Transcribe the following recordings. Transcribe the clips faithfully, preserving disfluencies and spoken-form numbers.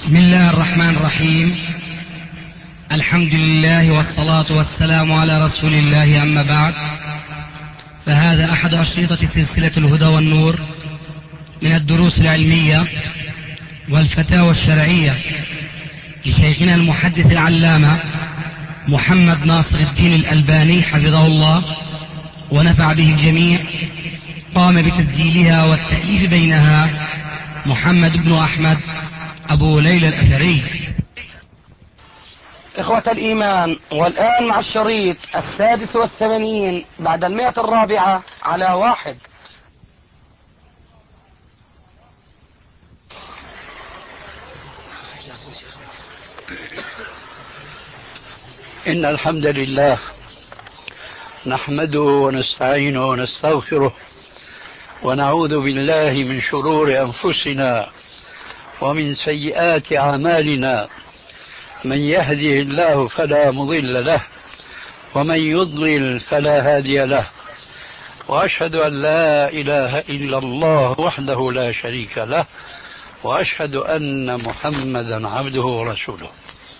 بسم الله الرحمن الرحيم. الحمد لله والصلاة والسلام على رسول الله، أما بعد، فهذا أحد أشرطة سلسلة الهدى والنور من الدروس العلمية والفتاوى الشرعية لشيخنا المحدث العلامة محمد ناصر الدين الألباني حفظه الله ونفع به الجميع. قام بتسجيلها والتأليف بينها محمد بن أحمد أبو ليلى الأثري. إخوة الإيمان، والآن مع الشريط السادس والثمانين بعد المئة الرابعة على واحد. إن الحمد لله نحمده ونستعينه ونستغفره ونعوذ بالله من شرور أنفسنا ومن سيئات أعمالنا. من يهده الله فلا مضل له ومن يضلل فلا هادي له، وأشهد أن لا إله إلا الله وحده لا شريك له، وأشهد أن محمدا عبده ورسوله.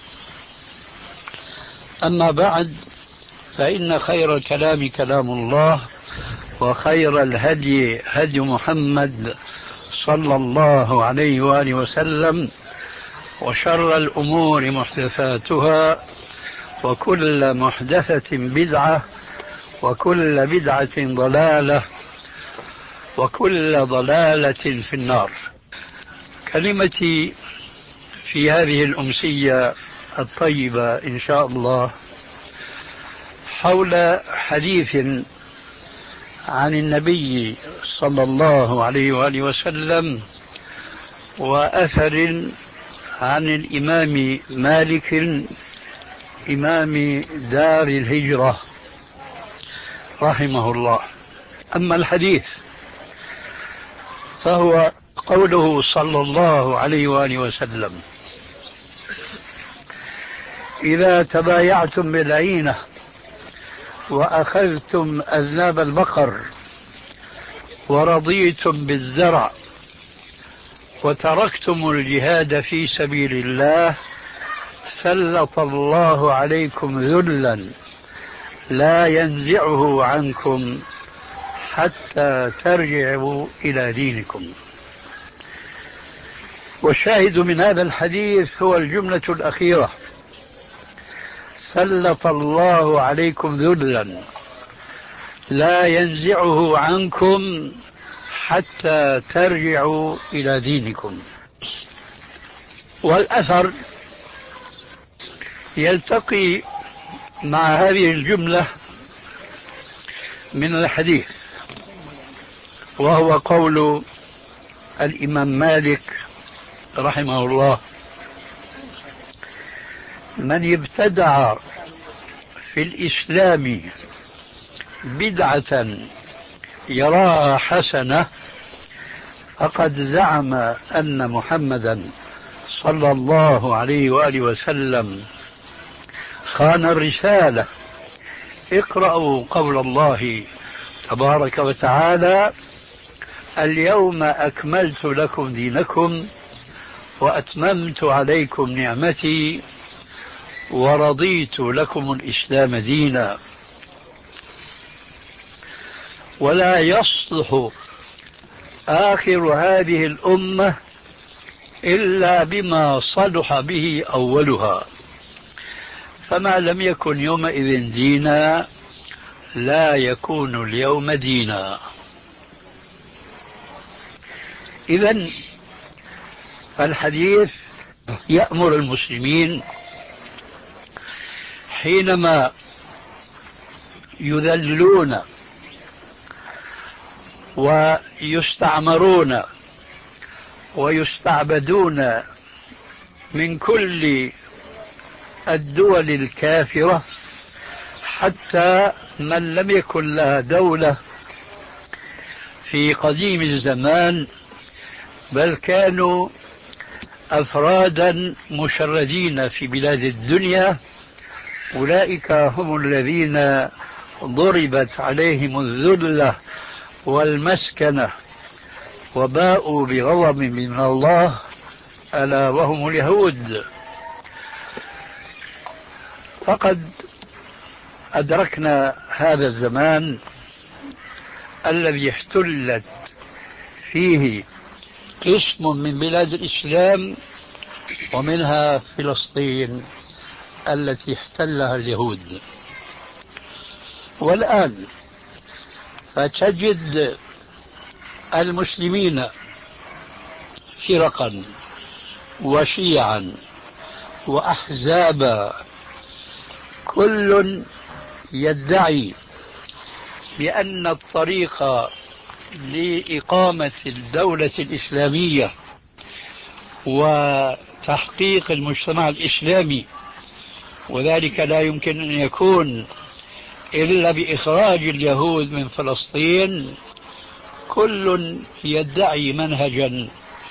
أما بعد، فإن خير الكلام كلام الله، وخير الهدي هدي محمد صلى الله عليه وآله وسلم، وشر الأمور محدثاتها، وكل محدثة بدعة، وكل بدعة ضلالة، وكل ضلالة في النار. كلمتي في هذه الأمسية الطيبة إن شاء الله حول حديث عن النبي صلى الله عليه وآله وسلم، وأثر عن الإمام مالك إمام دار الهجرة رحمه الله. أما الحديث فهو قوله صلى الله عليه وآله وسلم: إذا تبايعتم بالعينة وأخذتم أذناب البقر ورضيتم بالزرع وتركتم الجهاد في سبيل الله سلط الله عليكم ذلا لا ينزعه عنكم حتى ترجعوا إلى دينكم. والشاهد من هذا الحديث هو الجملة الأخيرة: سلط الله عليكم ذلا لا ينزعه عنكم حتى ترجعوا إلى دينكم. والأثر يلتقي مع هذه الجملة من الحديث، وهو قول الإمام مالك رحمه الله: من ابتدع في الإسلام بدعة يراها حسنة فقد زعم أن محمدا صلى الله عليه وآله وسلم خان الرسالة. اقرأوا قول الله تبارك وتعالى: اليوم أكملت لكم دينكم وأتممت عليكم نعمتي ورضيت لكم الإسلام دينا. ولا يصلح آخر هذه الأمة إلا بما صلح به أولها، فما لم يكن يومئذ دينا لا يكون اليوم دينا. إذن فالحديث يأمر المسلمين حينما يذلون ويستعمرون ويستعبدون من كل الدول الكافرة، حتى من لم يكن لها دولة في قديم الزمان، بل كانوا أفرادا مشردين في بلاد الدنيا، أولئك هم الذين ضربت عليهم الذلة والمسكنة وباءوا بغضب من الله ألا وهم اليهود. فقد أدركنا هذا الزمان الذي احتلت فيه قسم من بلاد الإسلام، ومنها فلسطين التي احتلها اليهود. والآن فتجد المسلمين فرقا وشيعا وأحزابا، كل يدعي بأن الطريق لإقامة الدولة الإسلامية وتحقيق المجتمع الإسلامي، وذلك لا يمكن أن يكون إلا بإخراج اليهود من فلسطين. كل يدعي منهجا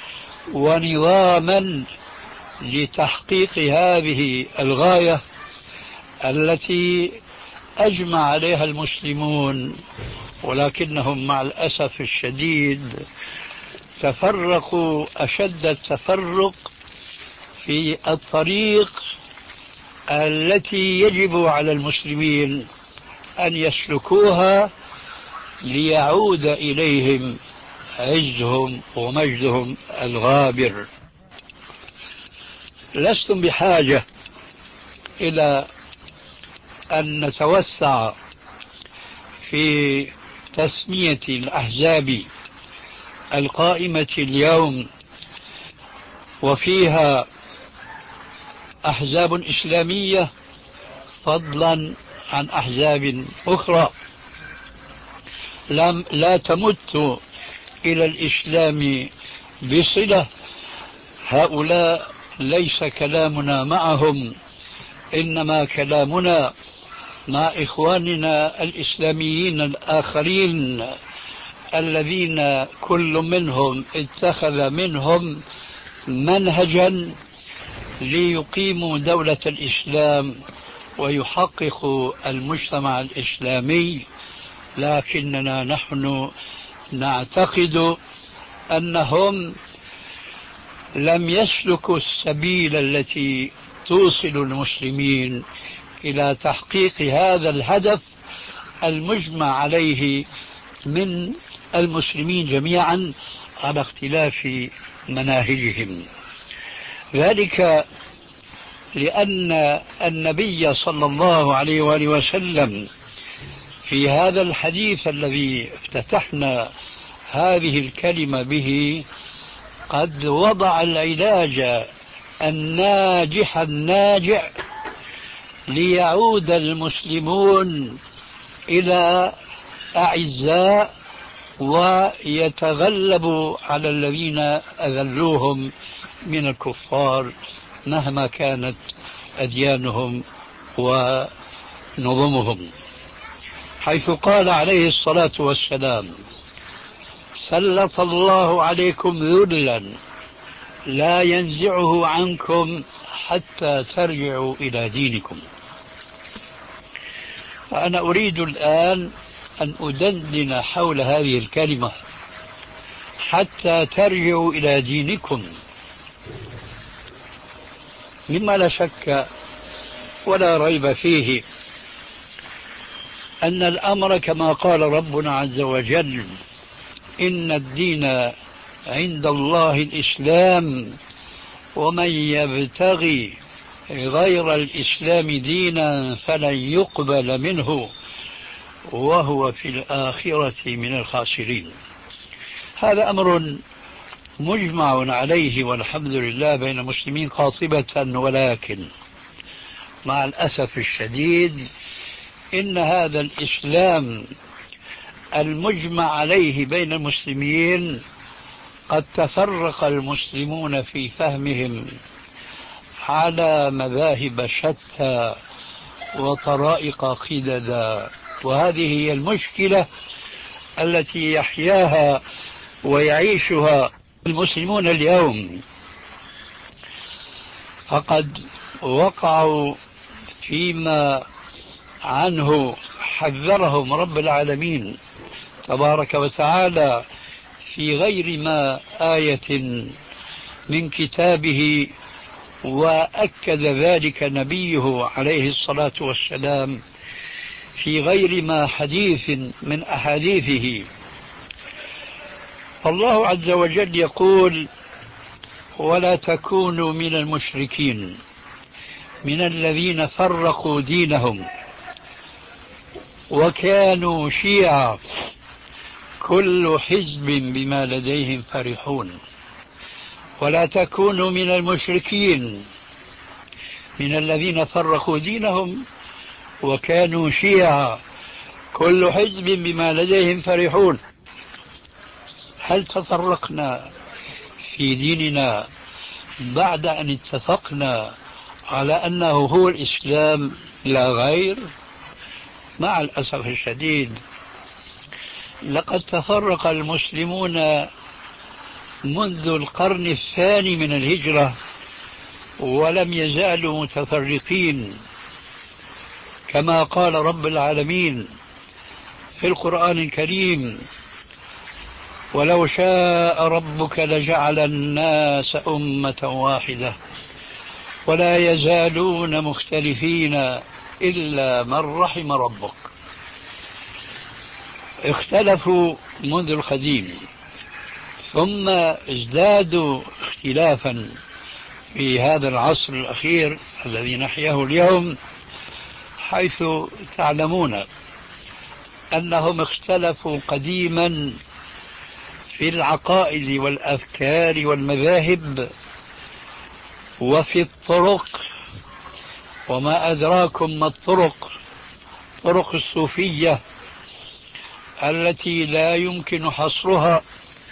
ونظاما لتحقيق هذه الغاية التي أجمع عليها المسلمون، ولكنهم مع الأسف الشديد تفرقوا أشد التفرق في الطريق التي يجب على المسلمين أن يسلكوها ليعود إليهم عزهم ومجدهم الغابر. لستم بحاجة إلى أن نتوسع في تسمية الأحزاب القائمة اليوم، وفيها أحزاب إسلامية فضلا عن أحزاب أخرى لم لا تمت إلى الإسلام بصلة. هؤلاء ليس كلامنا معهم، إنما كلامنا مع إخواننا الإسلاميين الآخرين الذين كل منهم اتخذ منهم منهجا ليقيموا دولة الإسلام ويحققوا المجتمع الإسلامي. لكننا نحن نعتقد أنهم لم يسلكوا السبيل التي توصل المسلمين إلى تحقيق هذا الهدف المجمع عليه من المسلمين جميعا على اختلاف مناهجهم. ذلك لأن النبي صلى الله عليه وآله وسلم في هذا الحديث الذي افتتحنا هذه الكلمة به قد وضع العلاج الناجح الناجع ليعود المسلمون إلى أعزاء ويتغلبوا على الذين أذلوهم من الكفار مهما كانت أديانهم ونظمهم، حيث قال عليه الصلاة والسلام: سلط الله عليكم ذلا لا ينزعه عنكم حتى ترجعوا إلى دينكم. فأنا أريد الآن أن أدندن حول هذه الكلمة حتى ترجعوا إلى دينكم، مما لا شك ولا ريب فيه أن الأمر كما قال ربنا عز وجل: إن الدين عند الله الإسلام ومن يبتغي غير الإسلام دينا فلن يقبل منه وهو في الآخرة من الخاسرين. هذا أمر مجمع عليه والحمد لله بين المسلمين قاطبة، ولكن مع الأسف الشديد إن هذا الإسلام المجمع عليه بين المسلمين قد تفرق المسلمون في فهمهم على مذاهب شتى وطرائق قددا، وهذه هي المشكلة التي يحياها ويعيشها المسلمون اليوم. فقد وقعوا فيما عنه حذرهم رب العالمين تبارك وتعالى في غير ما آية من كتابه، وأكد ذلك نبيه عليه الصلاة والسلام في غير ما حديث من أحاديثه. فالله عز وجل يقول: ولا تكونوا من المشركين من الذين فرقوا دينهم وكانوا شيعا كل حزب بما لديهم فرحون. ولا تكونوا من المشركين من الذين فرقوا دينهم وكانوا شيعا كل حزب بما لديهم فرحون. هل تفرقنا في ديننا بعد أن اتفقنا على أنه هو الإسلام لا غير؟ مع الأسف الشديد لقد تفرق المسلمون منذ القرن الثاني من الهجرة ولم يزالوا متفرقين، كما قال رب العالمين في القرآن الكريم: ولو شاء ربك لجعل الناس أمة واحدة ولا يزالون مختلفين إلا من رحم ربك. اختلفوا منذ القديم ثم ازدادوا اختلافا في هذا العصر الأخير الذي نحياه اليوم، حيث تعلمون أنهم اختلفوا قديما في العقائد والأفكار والمذاهب وفي الطرق. وما أدراكم ما الطرق؟ طرق الصوفية التي لا يمكن حصرها،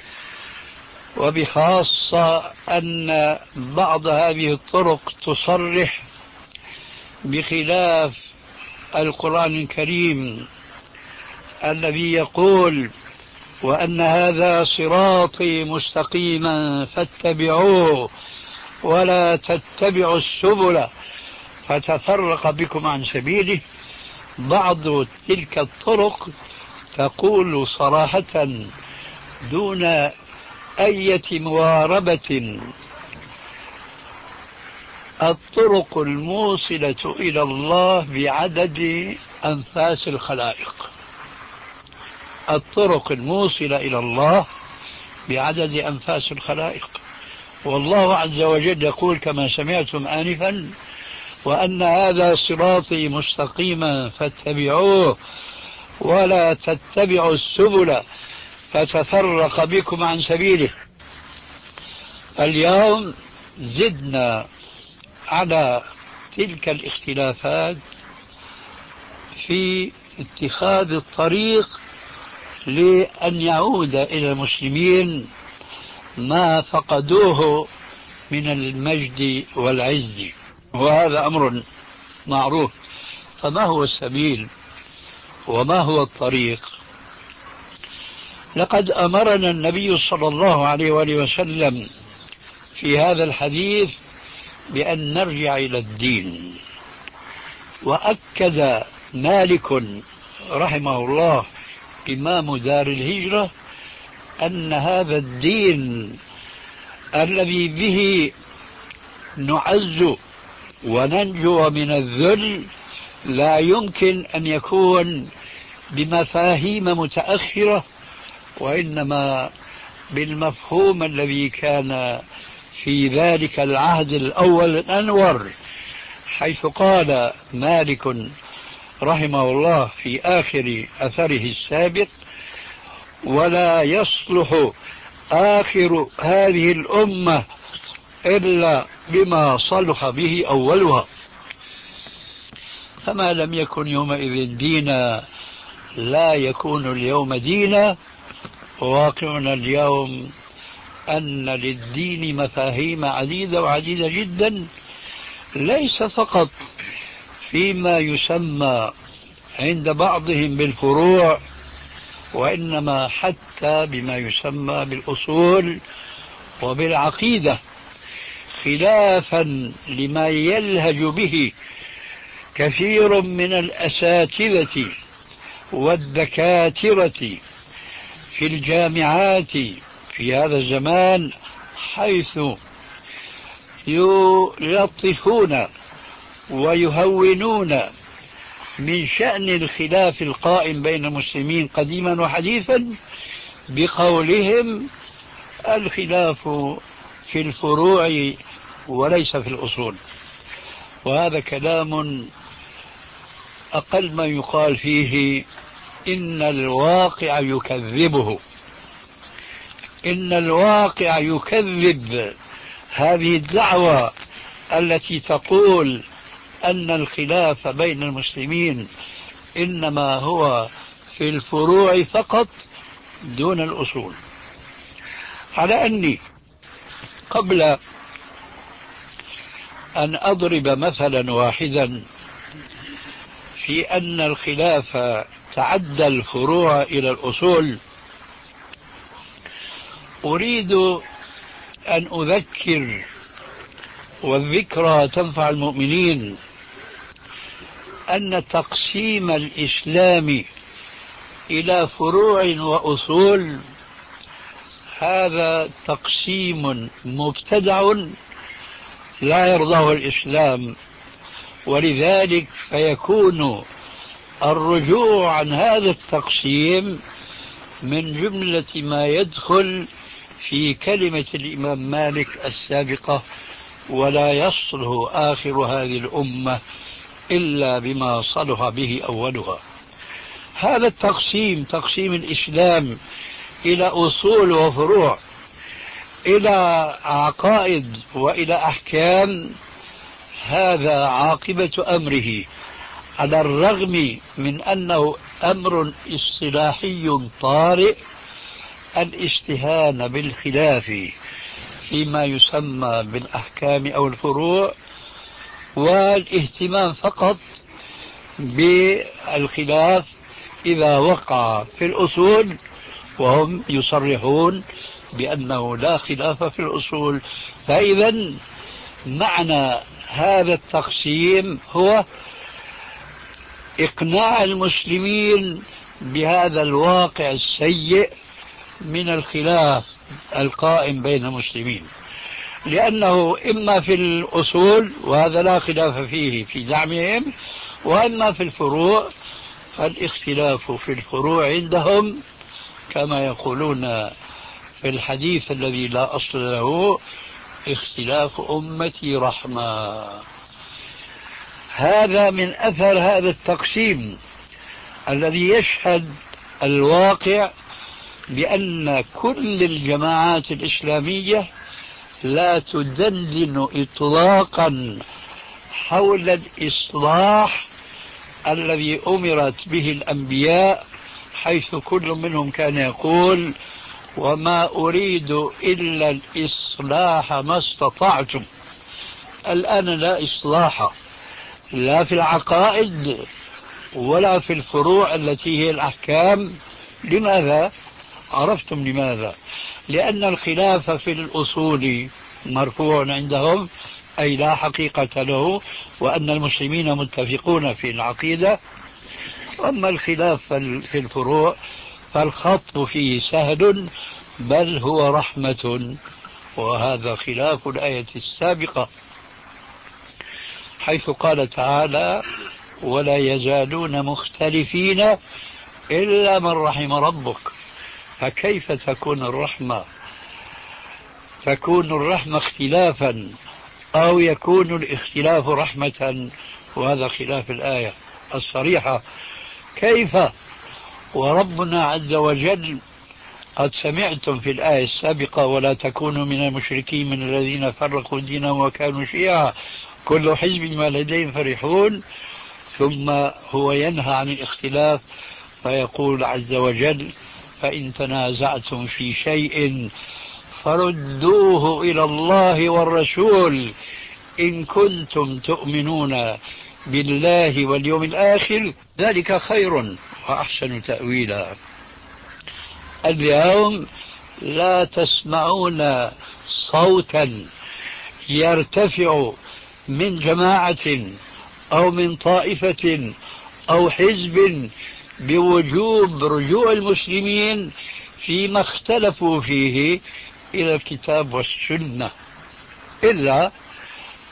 وبخاصة أن بعض هذه الطرق تصرح بخلاف القرآن الكريم الذي يقول: وأن هذا صراطي مستقيما فاتبعوه ولا تتبعوا السبل فتفرق بكم عن سبيله. بعض تلك الطرق تقول صراحة دون أي مواربة: الطرق الموصلة إلى الله بعدد أنفاس الخلائق. الطرق الموصلة إلى الله بعدد أنفاس الخلائق. والله عز وجل يقول كما سمعتم آنفا: وأن هذا صراطي مستقيما فاتبعوه ولا تتبعوا السبل فتفرق بكم عن سبيله. اليوم زدنا على تلك الاختلافات في اتخاذ الطريق لأن يعود إلى المسلمين ما فقدوه من المجد والعز، وهذا أمر معروف. فما هو السبيل وما هو الطريق؟ لقد أمرنا النبي صلى الله عليه وآله وسلم في هذا الحديث بأن نرجع إلى الدين. وأكد مالك رحمه الله إمام دار الهجرة أن هذا الدين الذي به نعز وننجو من الذل لا يمكن أن يكون بمفاهيم متأخرة، وإنما بالمفهوم الذي كان في ذلك العهد الأول الأنور، حيث قال مالك رحمه الله في آخر أثره السابق: ولا يصلح آخر هذه الأمة إلا بما صلح به أولها. فما لم يكن يومئذ دينا لا يكون اليوم دينا. واقعنا اليوم أن للدين مفاهيم عديدة وعديدة جدا، ليس فقط فيما يسمى عند بعضهم بالفروع، وإنما حتى بما يسمى بالأصول وبالعقيدة، خلافا لما يلهج به كثير من الأساتذة والدكاترة في الجامعات في هذا الزمان، حيث يلطفون ويهونون من شأن الخلاف القائم بين المسلمين قديما وحديثا بقولهم الخلاف في الفروع وليس في الأصول. وهذا كلام أقل ما يقال فيه إن الواقع يكذبه، إن الواقع يكذب هذه الدعوة التي تقول أن الخلاف بين المسلمين إنما هو في الفروع فقط دون الأصول. على أني قبل أن أضرب مثلا واحدا في أن الخلاف تعدى الفروع إلى الأصول، أريد أن أذكر، والذكرى تنفع المؤمنين، أن تقسيم الإسلام إلى فروع وأصول هذا تقسيم مبتدع لا يرضاه الإسلام، ولذلك فيكون الرجوع عن هذا التقسيم من جملة ما يدخل في كلمة الإمام مالك السابقة: ولا يصلح آخر هذه الأمة إلا بما صلح به أولها. هذا التقسيم، تقسيم الإسلام إلى أصول وفروع، إلى عقائد وإلى أحكام، هذا عاقبة أمره على الرغم من أنه أمر اصطلاحي طارئ، الاستهانة بالخلاف فيما يسمى بالأحكام أو الفروع، والاهتمام فقط بالخلاف إذا وقع في الأصول، وهم يصرحون بأنه لا خلاف في الأصول. فإذا معنى هذا التقسيم هو إقناع المسلمين بهذا الواقع السيء من الخلاف القائم بين المسلمين، لأنه إما في الأصول وهذا لا خلاف فيه في زعمهم، وإما في الفروع، فالاختلاف في الفروع عندهم كما يقولون في الحديث الذي لا أصل له: اختلاف أمتي رحمة. هذا من أثر هذا التقسيم الذي يشهد الواقع بأن كل الجماعات الإسلامية لا تدندن إطلاقا حول الإصلاح الذي أمرت به الأنبياء، حيث كل منهم كان يقول: وما أريد إلا الإصلاح ما استطعتم. الآن لا إصلاح لا في العقائد ولا في الفروع التي هي الأحكام. لماذا؟ عرفتم لماذا؟ لأن الخلاف في الأصول مرفوع عندهم، أي لا حقيقة له، وأن المسلمين متفقون في العقيدة. أما الخلاف في الفروع فالخط فيه سهل، بل هو رحمة، وهذا خلاف الآية السابقة حيث قال تعالى: ولا يزالون مختلفين إلا من رحم ربك. فكيف تكون الرحمة تكون الرحمة اختلافا، أو يكون الاختلاف رحمة، وهذا خلاف الآية الصريحة؟ كيف وربنا عز وجل قد سمعتم في الآية السابقة: ولا تكونوا من المشركين من الذين فرقوا دينهم وكانوا شيعا كل حزب ما لديهم فرحون. ثم هو ينهى عن الاختلاف فيقول عز وجل: فإن تنازعتم في شيء فردوه إلى الله والرسول إن كنتم تؤمنون بالله واليوم الآخر ذلك خير وأحسن تأويلا. اليوم لا تسمعون صوتا يرتفع من جماعة أو من طائفة أو حزب بوجوب رجوع المسلمين فيما اختلفوا فيه إلى الكتاب والسنة، إلا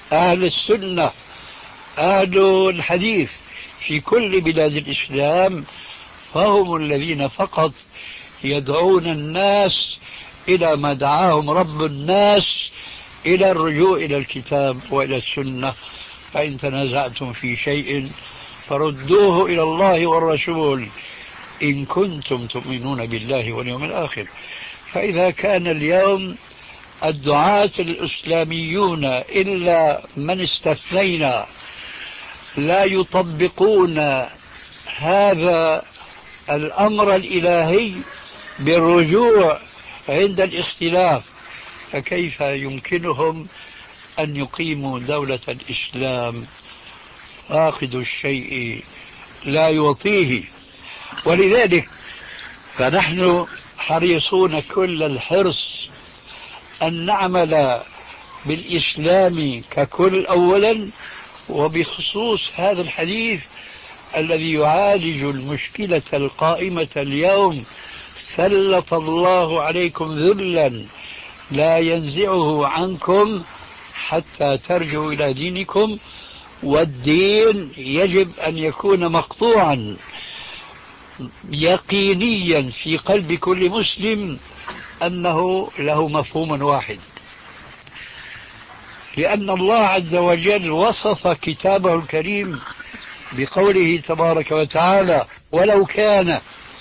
أهل السنة أهل الحديث في كل بلاد الإسلام فهم الذين فقط يدعون الناس إلى ما دعاهم رب الناس، إلى الرجوع إلى الكتاب وإلى السنة. فإن تنازعتم في شيء فردوه إلى الله والرسول إن كنتم تؤمنون بالله واليوم الآخر. فإذا كان اليوم الدعاة الإسلاميون إلا من استثنينا لا يطبقون هذا الأمر الإلهي بالرجوع عند الاختلاف، فكيف يمكنهم أن يقيموا دولة الإسلام؟ فاقد الشيء لا يعطيه. ولذلك فنحن حريصون كل الحرص أن نعمل بالإسلام ككل أولا، وبخصوص هذا الحديث الذي يعالج المشكلة القائمة اليوم: سلط الله عليكم ذلا لا ينزعه عنكم حتى ترجعوا إلى دينكم. والدين يجب أن يكون مقطوعا يقينيا في قلب كل مسلم أنه له مفهوم واحد، لأن الله عز وجل وصف كتابه الكريم بقوله تبارك وتعالى: ولو كان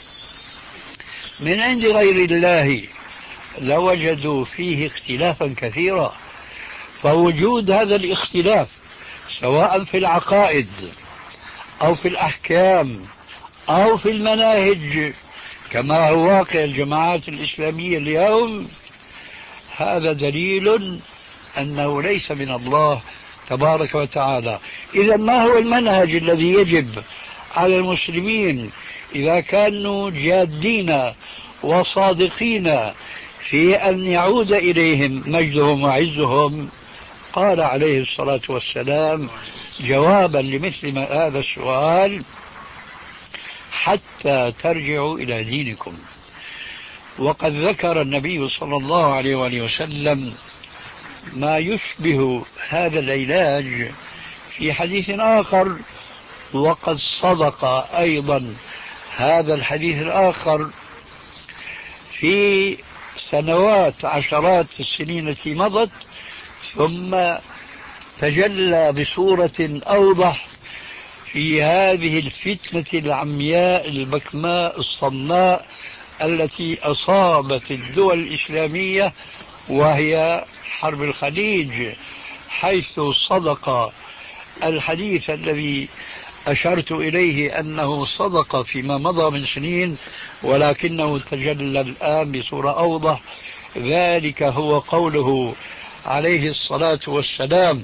من عند غير الله لوجدوا فيه اختلافا كثيرا. فوجود هذا الاختلاف سواء في العقائد أو في الأحكام أو في المناهج كما هو واقع الجماعات الإسلامية اليوم، هذا دليل أنه ليس من الله تبارك وتعالى. إذا ما هو المنهج الذي يجب على المسلمين إذا كانوا جادين وصادقين في أن يعود إليهم مجدهم وعزهم؟ قال عليه الصلاة والسلام جوابا لمثل ما هذا السؤال: حتى ترجعوا إلى دينكم. وقد ذكر النبي صلى الله عليه وآله وسلم ما يشبه هذا العلاج في حديث آخر، وقد صدق أيضا هذا الحديث الآخر في سنوات عشرات السنين التي مضت، ثم تجلى بصورة أوضح في هذه الفتنة العمياء البكماء الصماء التي أصابت الدول الإسلامية، وهي حرب الخليج، حيث صدق الحديث الذي أشرت إليه أنه صدق فيما مضى من سنين ولكنه تجلى الآن بصورة أوضح. ذلك هو قوله عليه الصلاة والسلام: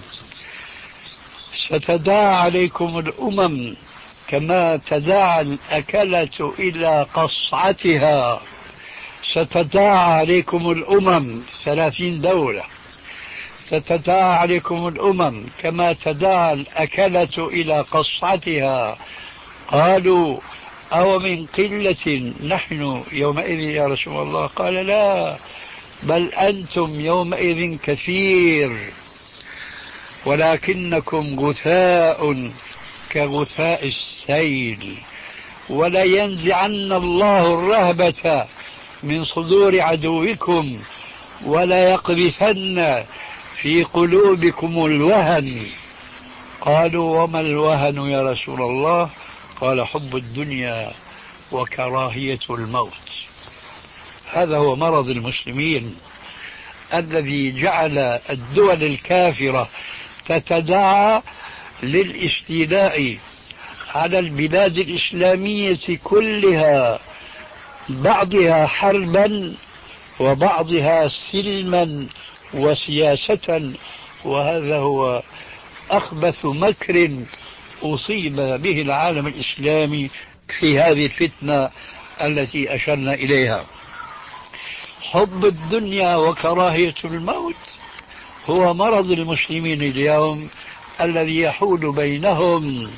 ستداعى عليكم الأمم كما تداعى الأكلة إلى قصعتها. ستداعى عليكم الأمم، ثلاثين دولة، ستداعى عليكم الأمم كما تداعى الأكلة إلى قصعتها. قالوا: أو من قلة نحن يومئذ يا رسول الله؟ قال: لا، بل أنتم يومئذ كثير، ولكنكم غثاء كغثاء السيل، ولا ينزعن الله الرهبة من صدور عدوكم، ولا يقذفن في قلوبكم الوهن. قالوا: وما الوهن يا رسول الله؟ قال: حب الدنيا وكراهية الموت. هذا هو مرض المسلمين الذي جعل الدول الكافرة تتداعى للاستيلاء على البلاد الإسلامية كلها، بعضها حربا وبعضها سلما وسياسة. وهذا هو أخبث مكر أصيب به العالم الإسلامي في هذه الفتنة التي أشرنا إليها. حب الدنيا وكراهية الموت هو مرض المسلمين اليوم الذي يحول بينهم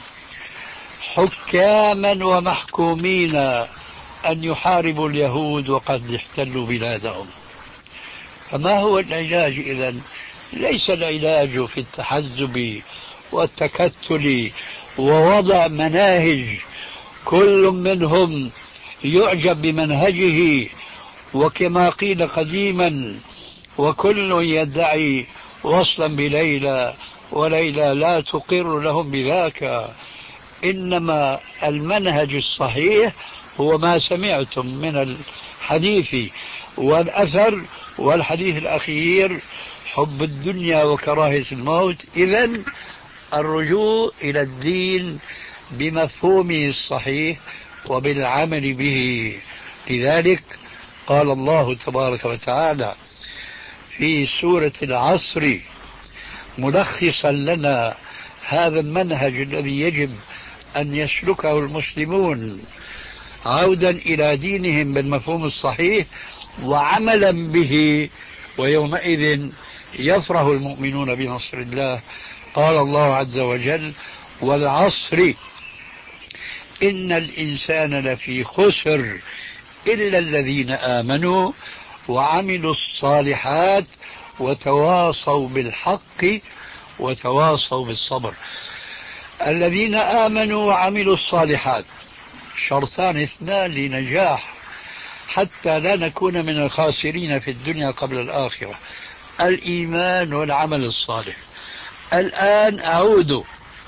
حكاما ومحكومين أن يحاربوا اليهود وقد احتلوا بلادهم. فما هو العلاج إذن ليس العلاج في التحزب والتكتل ووضع مناهج كل منهم يعجب بمنهجه، وكما قيل قديما وكل يدعي وصلا بليلى وليلى لا تقر لهم بذاك. إنما المنهج الصحيح هو ما سمعتم من الحديث والأثر، والحديث الأخير حب الدنيا وكراهية الموت. إذن الرجوع إلى الدين بمفهومه الصحيح وبالعمل به. لذلك قال الله تبارك وتعالى في سورة العصر ملخصا لنا هذا المنهج الذي يجب أن يسلكه المسلمون عودا إلى دينهم بالمفهوم الصحيح وعملا به، ويومئذ يفرح المؤمنون بنصر الله. قال الله عز وجل: والعصر إن الإنسان لفي خسر إلا الذين آمنوا وعملوا الصالحات وتواصوا بالحق وتواصوا بالصبر. الذين آمنوا وعملوا الصالحات شرطان اثنان لنجاح حتى لا نكون من الخاسرين في الدنيا قبل الآخرة: الإيمان والعمل الصالح. الآن أعود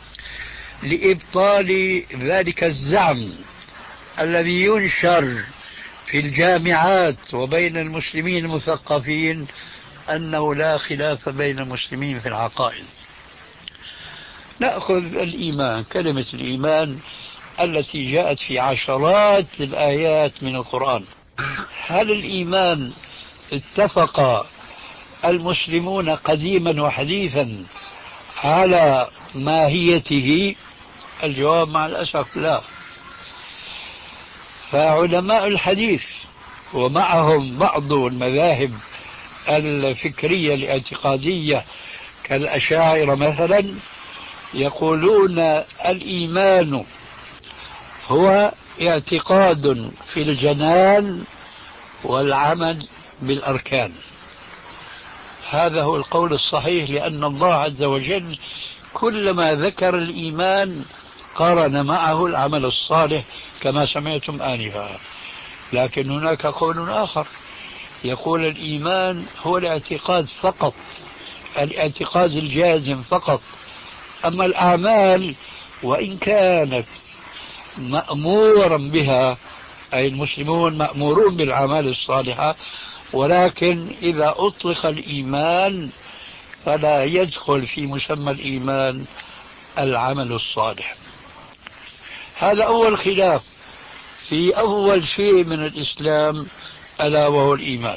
لإبطال ذلك الزعم الذي ينشر في الجامعات وبين المسلمين المثقفين أنه لا خلاف بين المسلمين في العقائد. نأخذ الإيمان، كلمة الإيمان التي جاءت في عشرات الآيات من القرآن. هل الإيمان اتفق المسلمون قديما وحديثا على ماهيته؟ الجواب مع الأسف لا. فعلماء الحديث ومعهم بعض المذاهب الفكرية الاعتقادية كالأشاعرة مثلا يقولون الإيمان هو اعتقاد في الجنان والعمل بالأركان. هذا هو القول الصحيح، لأن الله عز وجل كلما ذكر الإيمان قارن معه العمل الصالح كما سمعتم آنفا. لكن هناك قول آخر يقول الإيمان هو الاعتقاد فقط، الاعتقاد الجازم فقط. أما الأعمال وإن كانت مأمورا بها، أي المسلمون مأمورون بالأعمال الصالحة، ولكن إذا أطلق الإيمان فلا يدخل في مسمى الإيمان العمل الصالح. هذا أول خلاف في أول شيء من الإسلام، ألا وهو الإيمان.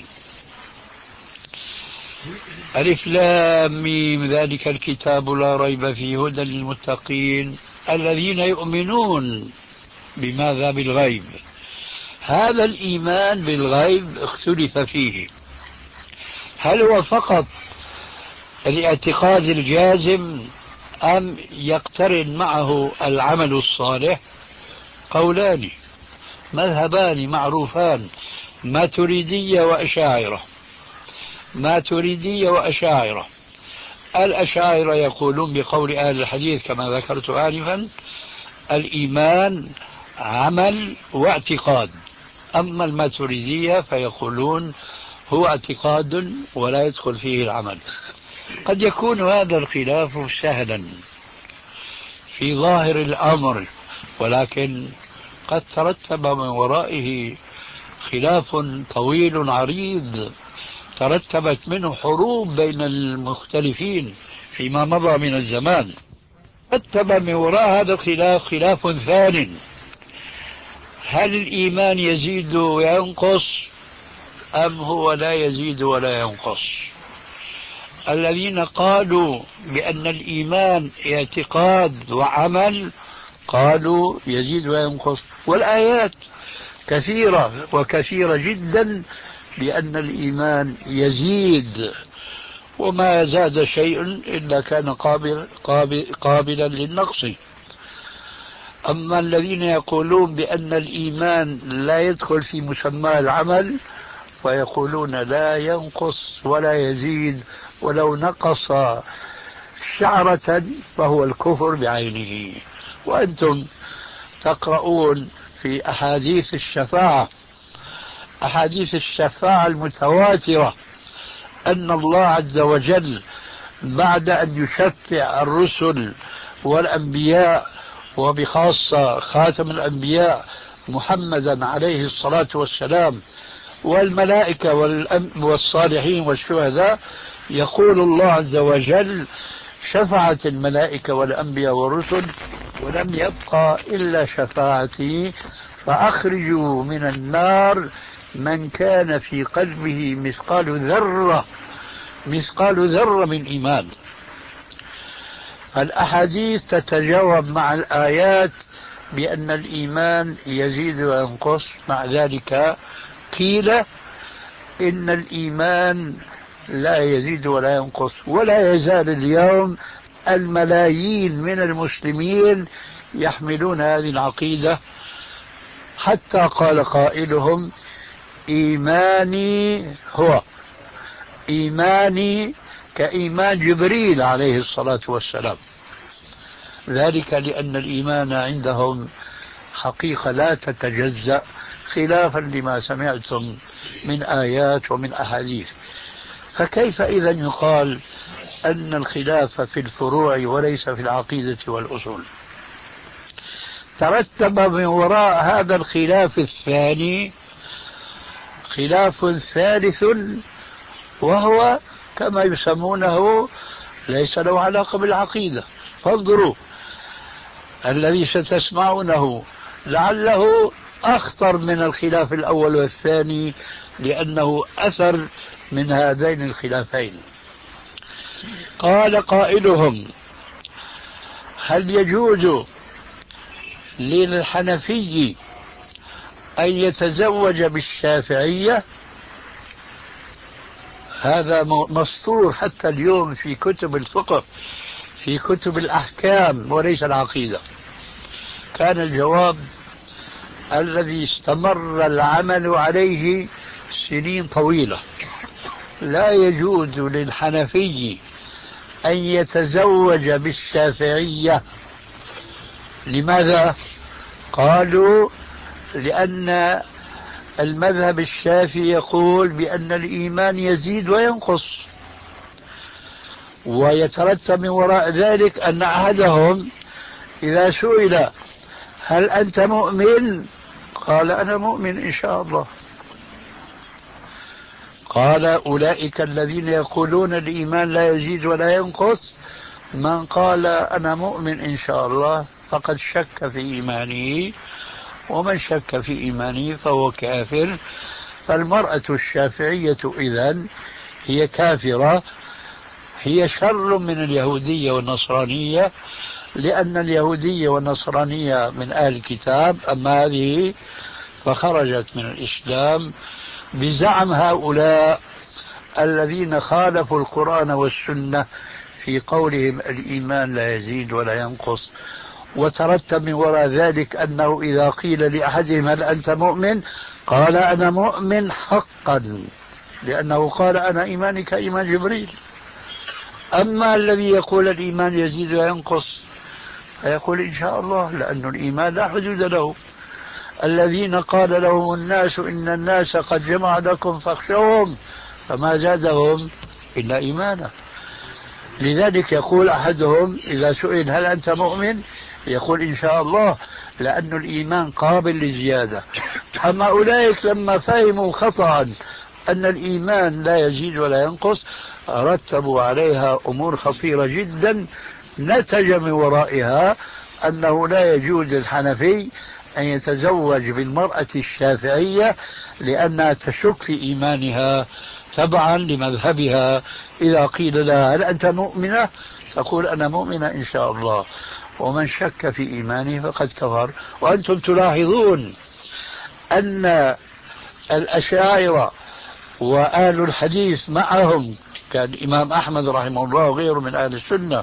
ألف لام ميم ذلك الكتاب لا ريب فيه هدى للمتقين الذين يؤمنون بماذا؟ بالغيب. هذا الإيمان بالغيب اختلف فيه، هل هو فقط الاعتقاد الجازم أم يقترن معه العمل الصالح؟ قولان مذهبان معروفان: ماتريدية وأشاعرة. ماتريدية وأشاعرة. الأشاعرة يقولون بقول أهل الحديث كما ذكرت آنفا: الإيمان عمل واعتقاد. أما الماتريدية فيقولون هو اعتقاد ولا يدخل فيه العمل. قد يكون هذا الخلاف سهلا في ظاهر الأمر، ولكن قد ترتب من ورائه خلاف طويل عريض ترتبت منه حروب بين المختلفين فيما مضى من الزمان. ترتب من وراء هذا الخلاف خلاف ثاني: هل الإيمان يزيد وينقص أم هو لا يزيد ولا ينقص؟ الذين قالوا بأن الإيمان اعتقاد وعمل قالوا يزيد وينقص، والآيات كثيرة وكثيرة جدا بأن الإيمان يزيد، وما زاد شيء إلا كان قابل قابل قابلا للنقص. أما الذين يقولون بأن الإيمان لا يدخل في مسمى العمل فيقولون لا ينقص ولا يزيد ولو نقص شعرة فهو الكفر بعينه. وأنتم تقرؤون في أحاديث الشفاعة أحاديث الشفاعة المتواترة أن الله عز وجل بعد أن يشفع الرسل والأنبياء وبخاصة خاتم الأنبياء محمدا عليه الصلاة والسلام والملائكة والصالحين والشهداء، يقول الله عز وجل: شفعت الملائكة والأنبياء والرسل ولم يبقى إلا شفاعتي، فأخرجوا من النار من كان في قلبه مثقال ذرة مثقال ذرة من إيمان. فالأحاديث تتجاوب مع الآيات بأن الإيمان يزيد وينقص. مع ذلك قيل إن الإيمان لا يزيد ولا ينقص، ولا يزال اليوم الملايين من المسلمين يحملون هذه العقيدة، حتى قال قائلهم: إيماني هو إيماني كإيمان جبريل عليه الصلاة والسلام. ذلك لأن الإيمان عندهم حقيقة لا تتجزأ، خلافا لما سمعتم من آيات ومن أحاديث. فكيف إذا يقال أن الخلاف في الفروع وليس في العقيدة والأصول؟ ترتب من وراء هذا الخلاف الثاني خلاف ثالث، وهو كما يسمونه ليس له علاقة بالعقيدة. فانظروا الذي ستسمعونه لعله أخطر من الخلاف الأول والثاني، لأنه أثر من هذين الخلافين. قال قائلهم: هل يجوز للحنفي أن يتزوج بالشافعية؟ هذا مسطور حتى اليوم في كتب الفقه، في كتب الأحكام وليس العقيدة. كان الجواب الذي استمر العمل عليه سنين طويلة: لا يجوز للحنفي أن يتزوج بالشافعية. لماذا؟ قالوا: لأن المذهب الشافعي يقول بأن الإيمان يزيد وينقص، ويترتب من وراء ذلك أن أحدهم إذا سئل: هل أنت مؤمن؟ قال: أنا مؤمن إن شاء الله. قال: أولئك الذين يقولون الإيمان لا يزيد ولا ينقص، من قال أنا مؤمن إن شاء الله فقد شك في إيمانه، ومن شك في إيمانه فهو كافر. فالمرأة الشافعية إذن هي كافرة، هي شر من اليهودية والنصرانية، لأن اليهودية والنصرانية من أهل الكتاب، أما هذه فخرجت من الإسلام بزعم هؤلاء الذين خالفوا القرآن والسنة في قولهم الإيمان لا يزيد ولا ينقص. وترتب من وراء ذلك أنه إذا قيل لأحدهم: هل أنت مؤمن؟ قال: أنا مؤمن حقا، لأنه قال: أنا إيماني كإيمان جبريل. أما الذي يقول الإيمان يزيد وينقص فيقول إن شاء الله، لأن الإيمان لا حدود له. الذين قال لهم الناس إن الناس قد جمع لكم فاخشوهم، فما زادهم إلا إيمانا. لذلك يقول أحدهم إذا سئل: هل أنت مؤمن؟ يقول إن شاء الله، لأن الإيمان قابل للزيادة. أما أولئك لما فهموا خطأ أن الإيمان لا يزيد ولا ينقص، رتبوا عليها أمور خطيرة جدا، نتج من ورائها أنه لا يجوز للحنفي أن يتزوج بالمرأة الشافعية، لأنها تشك في إيمانها تبعا لمذهبها. إذا قيل لها: هل أنت مؤمنة؟ تقول: أنا مؤمنة إن شاء الله، ومن شك في إيمانه فقد كفر. وأنتم تلاحظون أن الأشاعرة وآل الحديث معهم كالإمام أحمد رحمه الله وغيره من أهل السنة،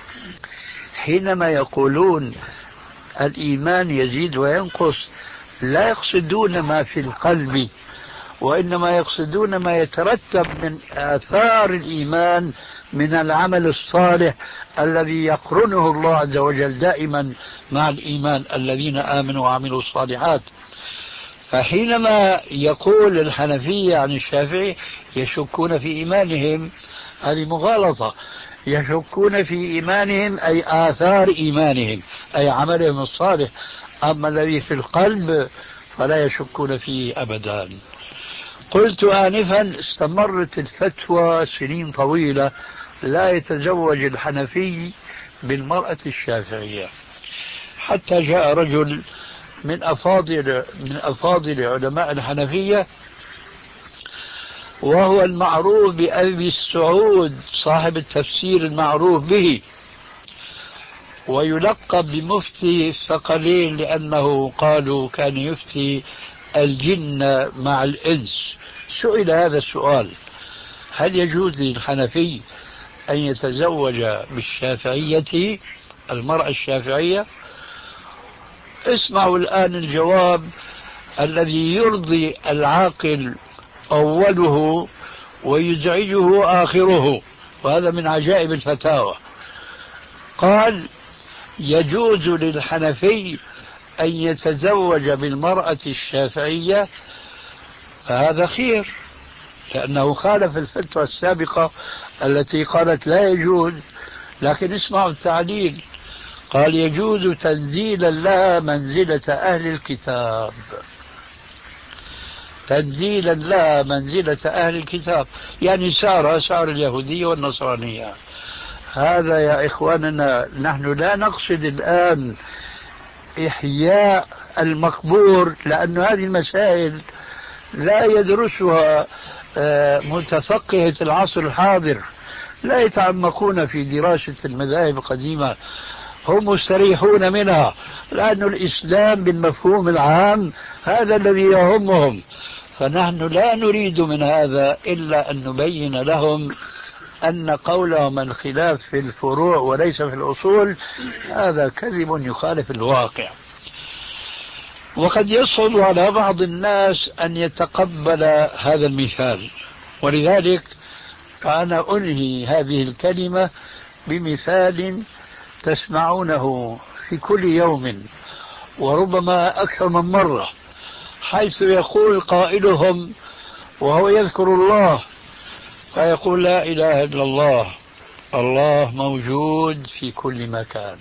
حينما يقولون الإيمان يزيد وينقص لا يقصدون ما في القلب وإنما يقصدون ما يترتب من آثار الإيمان من العمل الصالح الذي يقرنه الله عز وجل دائما مع الإيمان، الذين آمنوا وعملوا الصالحات. فحينما يقول الحنفية عن الشافعي يشكون في إيمانهم، هذه مغالطة. يشكون في إيمانهم أي آثار إيمانهم، أي عملهم الصالح. أما الذي في القلب فلا يشكون فيه أبدا. قلت آنفا استمرت الفتوى سنين طويلة لا يتزوج الحنفي بالمرأة الشافعية، حتى جاء رجل من أفاضل من أفاضل علماء الحنفية، وهو المعروف بأبي السعود، صاحب التفسير المعروف به، ويلقب بمفتي الثقلين لأنه قالوا كان يفتي الجن مع الإنس. سئل هذا السؤال: هل يجوز للحنفي أن يتزوج بالشافعية، المرأة الشافعية؟ اسمعوا الآن الجواب الذي يرضي العاقل أوله ويزعجه آخره، وهذا من عجائب الفتاوى. قال: يجوز للحنفي أن يتزوج بالمرأة الشافعية، فهذا خير، لأنه خالف الفتوى السابقة التي قالت لا يجوز. لكن اسمعوا التعليل، قال: يجوز تنزيلا لها منزلة أهل الكتاب، تنزيلا لها منزلة أهل الكتاب، يعني سار سار اليهودية والنصرانية. هذا يا إخواننا نحن لا نقصد الآن إحياء المقبور، لأن هذه المسائل لا يدرسها متفقهة العصر الحاضر، لا يتعمقون في دراسة المذاهب القديمة، هم مستريحون منها، لأن الإسلام بالمفهوم العام هذا الذي يهمهم. فنحن لا نريد من هذا إلا أن نبين لهم أن قولهم الخلاف في الفروع وليس في الأصول هذا كذب يخالف الواقع. وقد يصعب على بعض الناس أن يتقبل هذا المثال، ولذلك فأنا أنهي هذه الكلمة بمثال تسمعونه في كل يوم وربما أكثر من مرة، حيث يقول قائلهم وهو يذكر الله فيقول: لا إله إلا الله، الله موجود في كل مكان،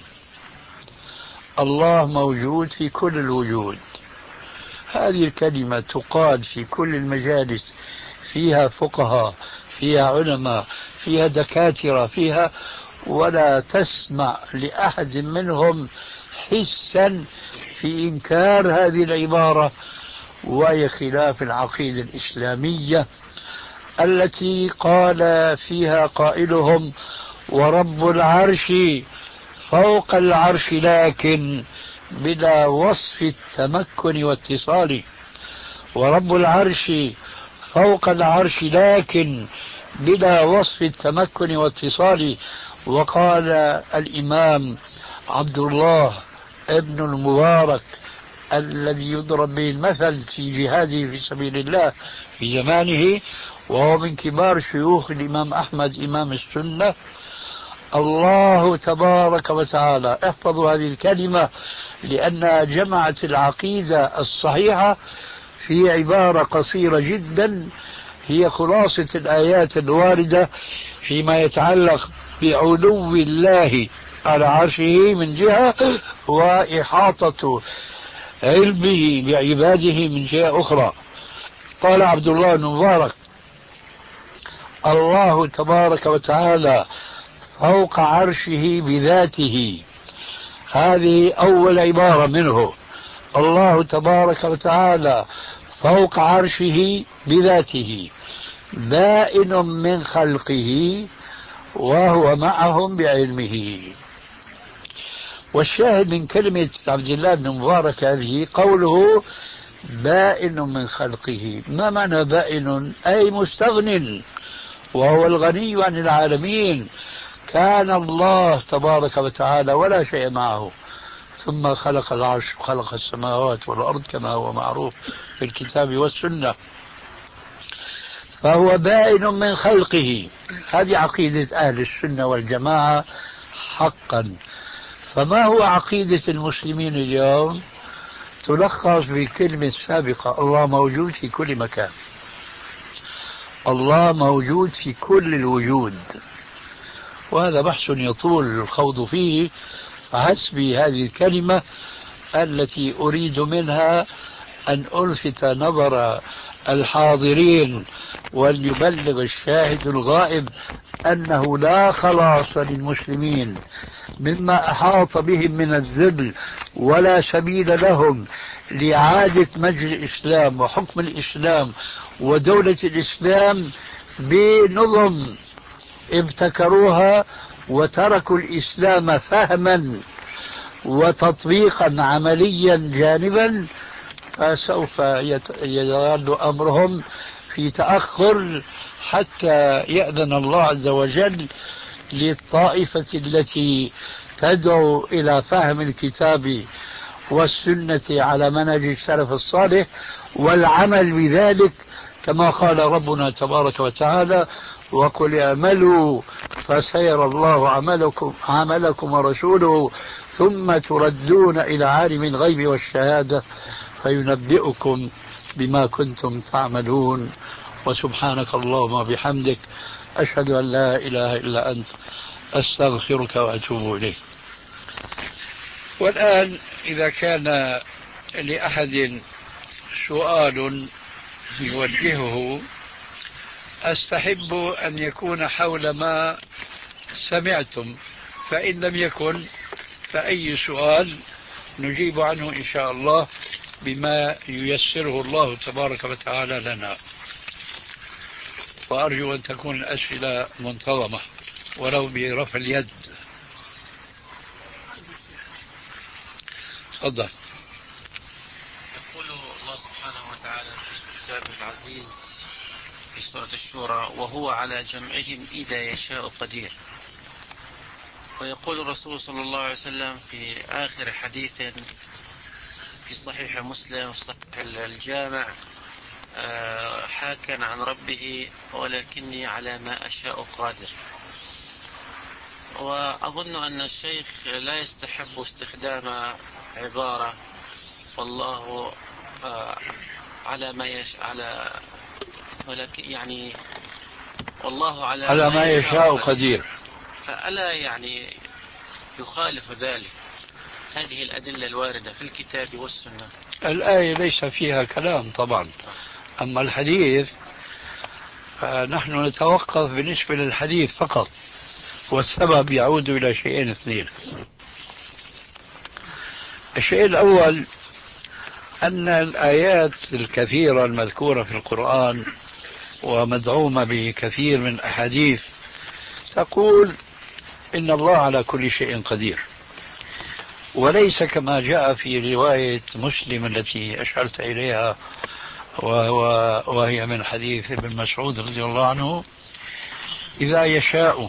الله موجود في كل الوجود. هذه الكلمة تقال في كل المجالس، فيها فقهاء، فيها علماء، فيها دكاترة، فيها، ولا تسمع لأحد منهم حسا في إنكار هذه العبارة، وهي خلاف العقيدة الإسلامية التي قال فيها قائلهم: ورب العرش فوق العرش لكن بلا وصف التمكن واتصال، ورب العرش فوق العرش لكن بلا وصف التمكن واتصال. وقال الإمام عبد الله ابن المبارك الذي يضرب به المثل في جهاده في سبيل الله في زمانه، وهو من كبار شيوخ الإمام أحمد إمام السنة: الله تبارك وتعالى، احفظوا هذه الكلمة لأنها جمعت العقيدة الصحيحة في عبارة قصيرة جدا، هي خلاصة الآيات الواردة فيما يتعلق بعلو الله على عرشه من جهة، وإحاطة علمه بعباده من جهة أخرى. قال عبد الله بن مبارك: الله تبارك وتعالى فوق عرشه بذاته. هذه أول عبارة منه، الله تبارك وتعالى فوق عرشه بذاته، بائن من خلقه وهو معهم بعلمه. والشاهد من كلمة عبد الله بن مبارك هذه قوله بائن من خلقه. ما معنى بائن؟ أي مستغن، وهو الغني عن العالمين. كان الله تبارك وتعالى ولا شيء معه، ثم خلق العرش وخلق السماوات والأرض كما هو معروف في الكتاب والسنة. فهو بائن من خلقه. هذه عقيدة أهل السنة والجماعة حقا. فما هو عقيدة المسلمين اليوم؟ تلخص بالكلمة السابقة: الله موجود في كل مكان، الله موجود في كل الوجود. وهذا بحث يطول الخوض فيه، فحسبي هذه الكلمة التي أريد منها أن ألفت نظر الحاضرين وليبلغ الشاهد الغائب أنه لا خلاص للمسلمين مما أحاط بهم من الذل، ولا سبيل لهم لإعادة مجد الإسلام وحكم الإسلام ودولة الإسلام بنظم ابتكروها وتركوا الإسلام فهما وتطبيقا عمليا جانبا. فسوف يظل أمرهم في تأخر حتى يأذن الله عز وجل للطائفة التي تدعو إلى فهم الكتاب والسنة على منهج السلف الصالح والعمل بذلك، كما قال ربنا تبارك وتعالى: وقل اعملوا فسيرى الله عملكم, عملكم ورسوله ثم تردون إلى عالم الغيب والشهادة فينبئكم بما كنتم تعملون. وسبحانك اللهم وبحمدك، أشهد أن لا إله إلا أنت، أستغفرك وأتوب إليك. والآن إذا كان لأحد سؤال يوجهه أستحب أن يكون حول ما سمعتم، فإن لم يكن فأي سؤال نجيب عنه إن شاء الله بما ييسره الله تبارك وتعالى لنا. وأرجو أن تكون الأسئلة منتظمة ولو برفع اليد. تفضل. يقول الله سبحانه وتعالى في كتابه العزيز في سورة الشورى: وهو على جمعهم إذا يشاء قدير. ويقول الرسول صلى الله عليه وسلم في آخر حديث في صحيح مسلم في صحيح الجامع حاكا عن ربه: ولكني على ما أشاء قادر. وأظن أن الشيخ لا يستحب استخدام عبارة والله على ما يش على ولكن يعني والله على, على ما يشاء قدير. فألا يعني يخالف ذلك هذه الأدلة الواردة في الكتاب والسنة؟ الآية ليس فيها كلام طبعا، أما الحديث فنحن نتوقف بالنسبة للحديث فقط، والسبب يعود إلى شيئين اثنين. الشيء الأول أن الآيات الكثيرة المذكورة في القرآن ومدعومة بكثير من الأحاديث تقول إن الله على كل شيء قدير، وليس كما جاء في رواية مسلم التي أشرت إليها وهو وهي من حديث ابن مسعود رضي الله عنه: إذا يشاء.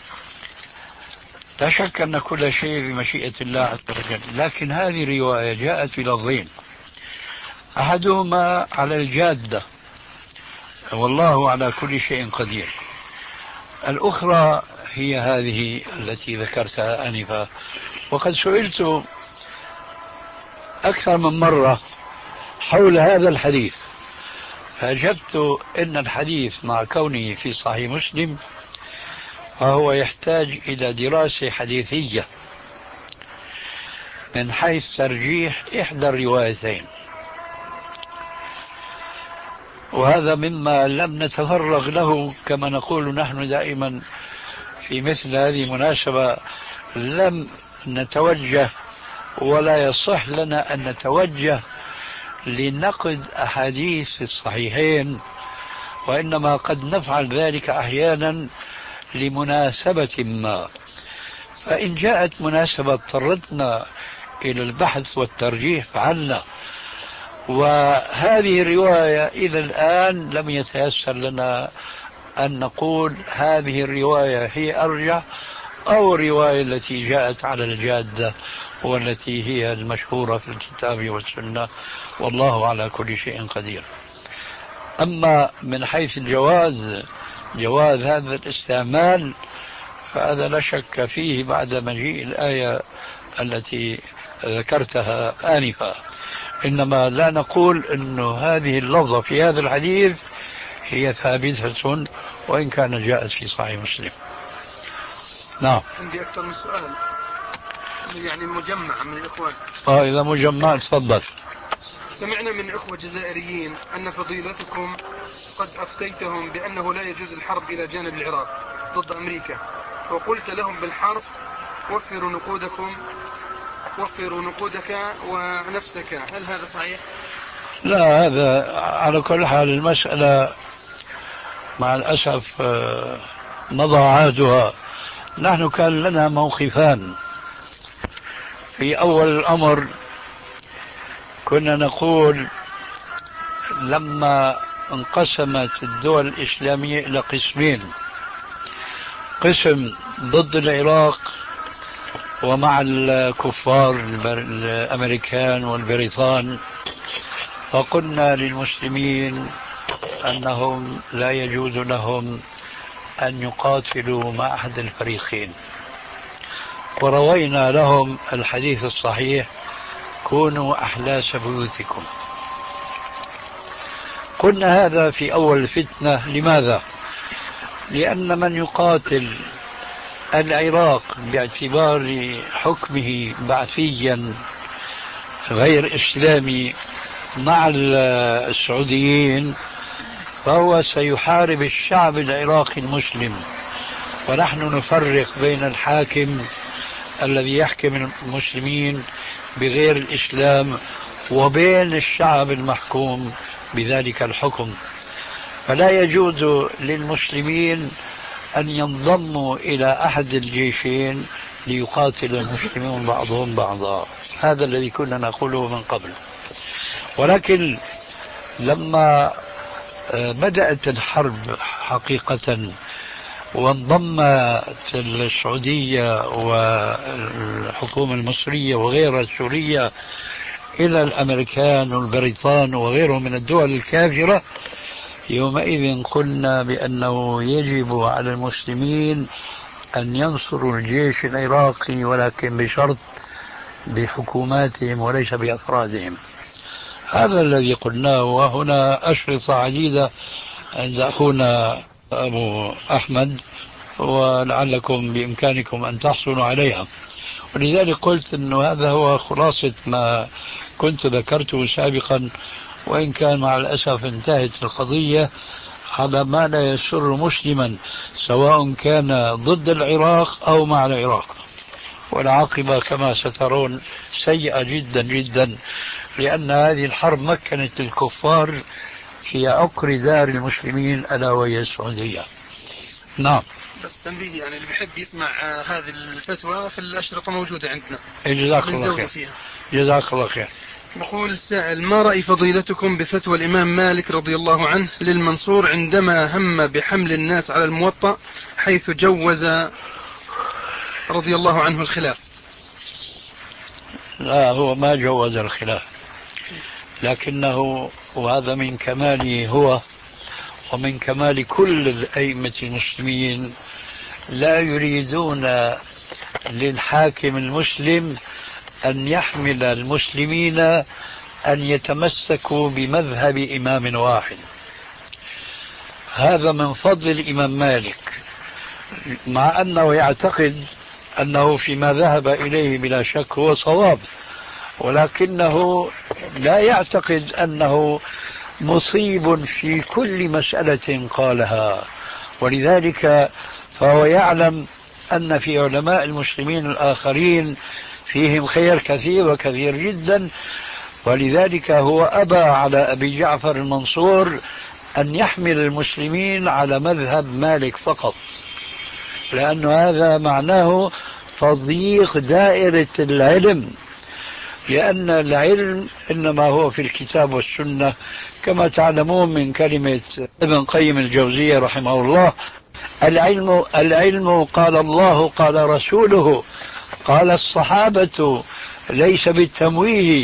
لا شك أن كل شيء بمشيئة الله عز وجل، لكن هذه الرواية جاءت بلفظين: أحدهما على الجادة والله على كل شيء قدير، الأخرى هي هذه التي ذكرتها آنفا. وقد سئلت أكثر من مرة حول هذا الحديث، فأجبت إن الحديث مع كونه في صحيح مسلم فهو يحتاج إلى دراسة حديثية من حيث ترجيح إحدى الروايتين، وهذا مما لم نتفرغ له. كما نقول نحن دائما في مثل هذه المناسبة: لم نتوجه ولا يصح لنا أن نتوجه لنقد أحاديث الصحيحين، وإنما قد نفعل ذلك أحيانا لمناسبة ما. فإن جاءت مناسبة اضطرتنا إلى البحث والترجيح فعلنا. وهذه الرواية إلى الآن لم يتيسر لنا أن نقول هذه الرواية هي أرجح أو الرواية التي جاءت على الجادة والتي هي المشهورة في الكتاب والسنة، والله على كل شيء قدير. أما من حيث الجواز، جواز هذا الاستعمال، فهذا لا شك فيه بعد مجيء الآية التي ذكرتها آنفا. إنما لا نقول أن هذه اللفظة في هذا الحديث هي ثابتة وإن كان جاءت في صحيح مسلم. نعم. عندي أكثر من سؤال، يعني مجمع من الإخوان. آه إذا مجمع تفضل. سمعنا من إخوة جزائريين أن فضيلتكم قد أفتيتهم بأنه لا يجوز الحرب إلى جانب العراق ضد أمريكا، وقلت لهم بالحرف وفروا نقودكم وفروا نقودك ونفسك، هل هذا صحيح؟ لا، هذا على كل حال المسألة مع الأسف مضى عهدها. نحن كان لنا موقفان. في أول الأمر كنا نقول لما انقسمت الدول الإسلامية إلى قسمين، قسم ضد العراق ومع الكفار الأمريكان والبريطان، فقلنا للمسلمين أنهم لا يجوز لهم أن يقاتلوا مع أحد الفريقين، وروينا لهم الحديث الصحيح: كونوا أحلاس بيوتكم. قلنا هذا في أول الفتنة. لماذا؟ لأن من يقاتل العراق باعتبار حكمه بعثيا غير إسلامي مع السعوديين فهو سيحارب الشعب العراقي المسلم، ونحن نفرق بين الحاكم الذي يحكم المسلمين بغير الإسلام وبين الشعب المحكوم بذلك الحكم. فلا يجوز للمسلمين أن ينضموا إلى أحد الجيشين ليقاتل المسلمون بعضهم بعضا. هذا الذي كنا نقوله من قبل. ولكن لما بدأت الحرب حقيقة وانضمت السعودية والحكومة المصرية وغيرها السورية إلى الأمريكان والبريطان وغيرهم من الدول الكافرة، يومئذ قلنا بأنه يجب على المسلمين أن ينصروا الجيش العراقي، ولكن بشرط بحكوماتهم وليس بأفرادهم. هذا الذي قلناه. وهنا أشرطة عديدة عند أخونا أبو أحمد، ولعلكم بإمكانكم أن تحصلوا عليها. ولذلك قلت أنه هذا هو خلاصة ما كنت ذكرته سابقا، وإن كان مع الأسف انتهت القضية على ما لا يسر مسلما، سواء كان ضد العراق أو مع العراق. والعاقبة كما سترون سيئة جدا جدا، لأن هذه الحرب مكنت الكفار في عقر دار المسلمين ألا وهي السعودية. نعم. بس تنبيه، يعني اللي بيحب يسمع آه هذه الفتوى في الأشرطة موجودة عندنا. جزاك الله خير. جزاك الله خير. يقول السائل: ما رأي فضيلتكم بفتوى الإمام مالك رضي الله عنه للمنصور عندما هم بحمل الناس على الموطأ، حيث جوز رضي الله عنه الخلاف؟ لا، هو ما جوز الخلاف، لكنه وهذا من كماله هو ومن كمال كل الأئمة المسلمين لا يريدون للحاكم المسلم أن يحمل المسلمين أن يتمسكوا بمذهب إمام واحد. هذا من فضل الإمام مالك، مع أنه يعتقد أنه فيما ذهب إليه بلا شك هو صواب، ولكنه لا يعتقد أنه مصيب في كل مسألة قالها. ولذلك فهو يعلم أن في علماء المسلمين الآخرين فيهم خير كثير وكثير جدا، ولذلك هو أبى على أبي جعفر المنصور أن يحمل المسلمين على مذهب مالك فقط، لأن هذا معناه تضييق دائرة العلم، لأن العلم إنما هو في الكتاب والسنة، كما تعلمون من كلمة ابن قيم الجوزية رحمه الله: العلم العلم قال الله قال رسوله قال الصحابة، ليس بالتمويه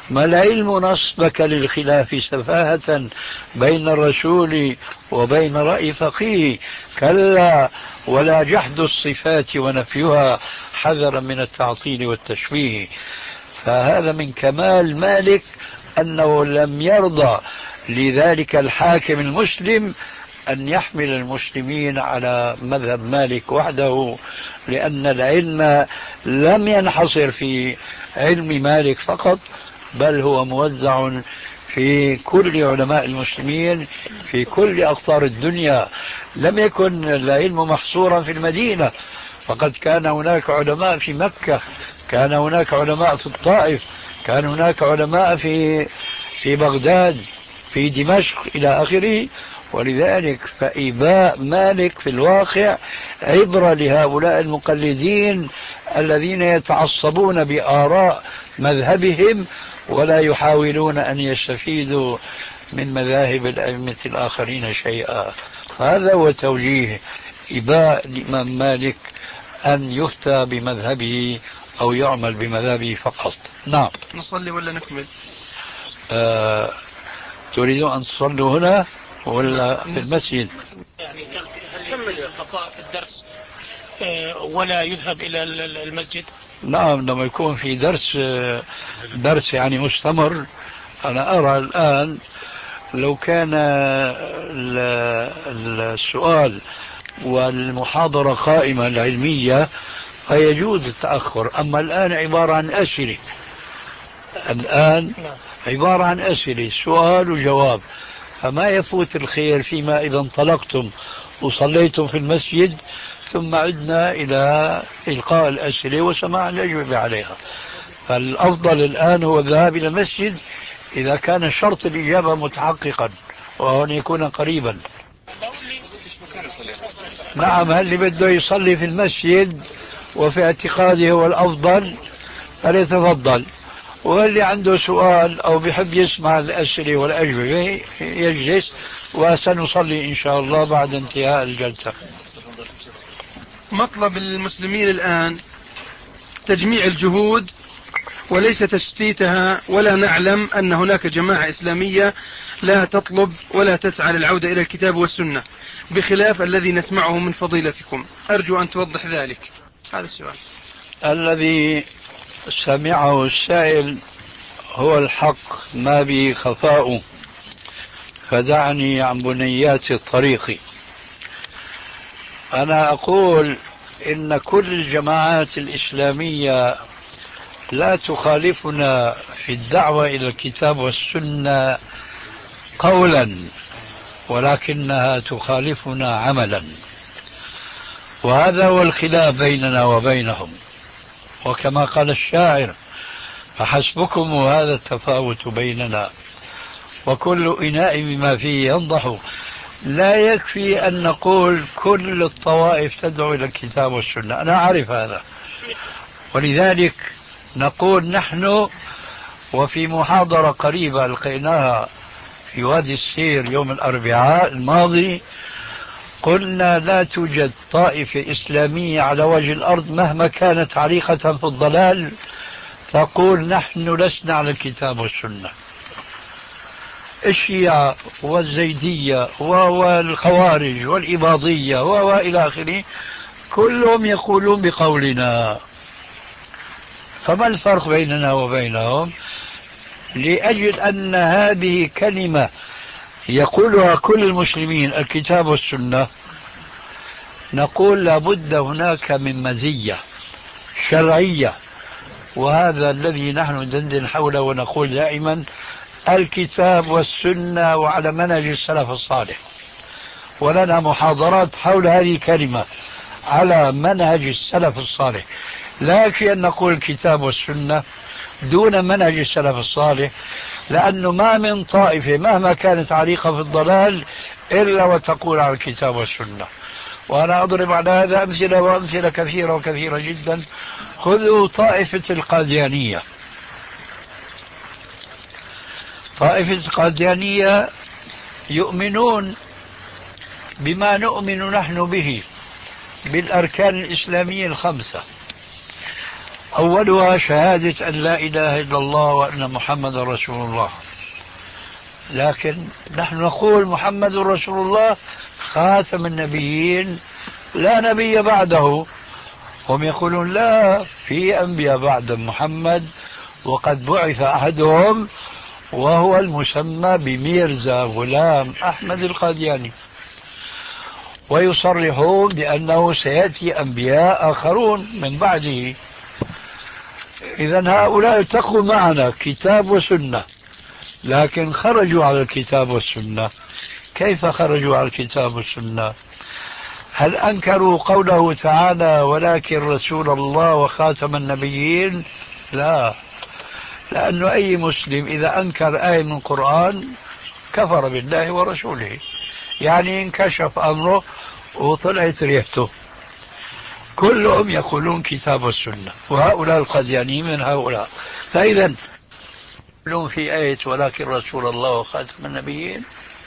ما العلم نصبك للخلاف سفاهة بين الرسول وبين رأي فقيه؟ كلا، ولا جحد الصفات ونفيها حذرا من التعطيل والتشبيه. فهذا من كمال مالك أنه لم يرضى لذلك الحاكم المسلم أن يحمل المسلمين على مذهب مالك وحده، لأن العلم لم ينحصر في علم مالك فقط، بل هو موزع في كل علماء المسلمين في كل أقطار الدنيا. لم يكن العلم محصورا في المدينة، فقد كان هناك علماء في مكة، كان هناك علماء في الطائف، كان هناك علماء في في بغداد، في دمشق إلى آخره. ولذلك فإباء مالك في الواقع عبرة لهؤلاء المقلدين الذين يتعصبون بآراء مذهبهم ولا يحاولون أن يستفيدوا من مذاهب الأئمة الآخرين شيئا. هذا هو توجيه إباء الإمام مالك أن يفتى بمذهبه أو يعمل بمذهبه فقط. نعم. نصلي ولا نكمل؟ آه، تريدون أن تصلوا هنا ولا في المسجد؟ يعني كمل البقاء في الدرس ولا يذهب إلى المسجد؟ نعم، لما يكون في درس درس يعني مستمر. أنا أرى الآن لو كان السؤال والمحاضرة قائمة العلمية فيجوز التأخر، أما الآن عبارة عن أسئلة، الآن عبارة عن أسئلة، سؤال وجواب، فما يفوت الخير فيما إذا انطلقتم وصليتم في المسجد ثم عدنا إلى إلقاء الأسئلة وسماع الأجوبة عليها. فالأفضل الآن هو الذهاب إلى المسجد إذا كان شرط الإجابة متحققا وأن يكون قريبا. نعم، اللي بده يصلي في المسجد وفي اعتقاده هو الأفضل فليتفضل، واللي عنده سؤال أو بحب يسمع الأسئلة والأجوبة يجلس، وسنصلي إن شاء الله بعد انتهاء الجلسة. مطلب المسلمين الآن تجميع الجهود وليس تشتيتها، ولا نعلم أن هناك جماعة إسلامية لا تطلب ولا تسعى للعودة إلى الكتاب والسنة بخلاف الذي نسمعه من فضيلتكم. أرجو أن توضح ذلك. هذا السؤال الذي سمعه السائل هو الحق ما به خفاء، فدعني عن بنيات الطريق. أنا أقول إن كل الجماعات الإسلامية لا تخالفنا في الدعوة إلى الكتاب والسنة قولا، ولكنها تخالفنا عملا، وهذا هو الخلاف بيننا وبينهم. وكما قال الشاعر: فحسبكم هذا التفاوت بيننا، وكل إناء بما فيه ينضح. لا يكفي أن نقول كل الطوائف تدعو إلى الكتاب والسنة، أنا أعرف هذا، ولذلك نقول نحن، وفي محاضرة قريبة ألقيناها في وادي السير يوم الأربعاء الماضي، قلنا لا توجد طائفة إسلامية على وجه الأرض مهما كانت عريقة في الضلال تقول نحن لسنا على الكتاب والسنة. الشيعة والزيدية والخوارج والإباضية وإلى آخره كلهم يقولون بقولنا، فما الفرق بيننا وبينهم؟ لأجل أن هذه كلمة يقولها كل المسلمين، الكتاب والسنة، نقول لابد هناك من مزية شرعية، وهذا الذي نحن ندندن حوله ونقول دائما الكتاب والسنة وعلى منهج السلف الصالح. ولنا محاضرات حول هذه الكلمة على منهج السلف الصالح. لا يكفي أن نقول الكتاب والسنة دون منهج السلف الصالح، لأنه ما من طائفة مهما كانت عريقة في الضلال إلا وتقول على الكتاب والسنة. وأنا أضرب على هذا أمثلة وأمثلة كثيرة وكثيرة جدا. خذوا طائفة القاديانية. طائفة القاديانية يؤمنون بما نؤمن نحن به بالأركان الإسلامية الخمسة، أولها شهادة أن لا إله إلا الله وأن محمد رسول الله، لكن نحن نقول محمد رسول الله خاتم النبيين لا نبي بعده. هم يقولون لا، في أنبياء بعد محمد وقد بعث أحدهم وهو المسمى بميرزا غلام أحمد القادياني، ويصرحون بأنه سيأتي أنبياء آخرون من بعده. إذن هؤلاء اتقوا معنا كتاب وسنة، لكن خرجوا على الكتاب والسنة. كيف خرجوا على الكتاب والسنة؟ هل أنكروا قوله تعالى ولكن رسول الله وخاتم النبيين؟ لا، لأنه أي مسلم إذا أنكر آية من القرآن كفر بالله ورسوله، يعني انكشف أمره وطلعت ريحته. كلهم يقولون كتاب والسنة، وهؤلاء القاديانيين من هؤلاء. فإذا يقولون في آية ولكن رسول الله وخاتم النبيين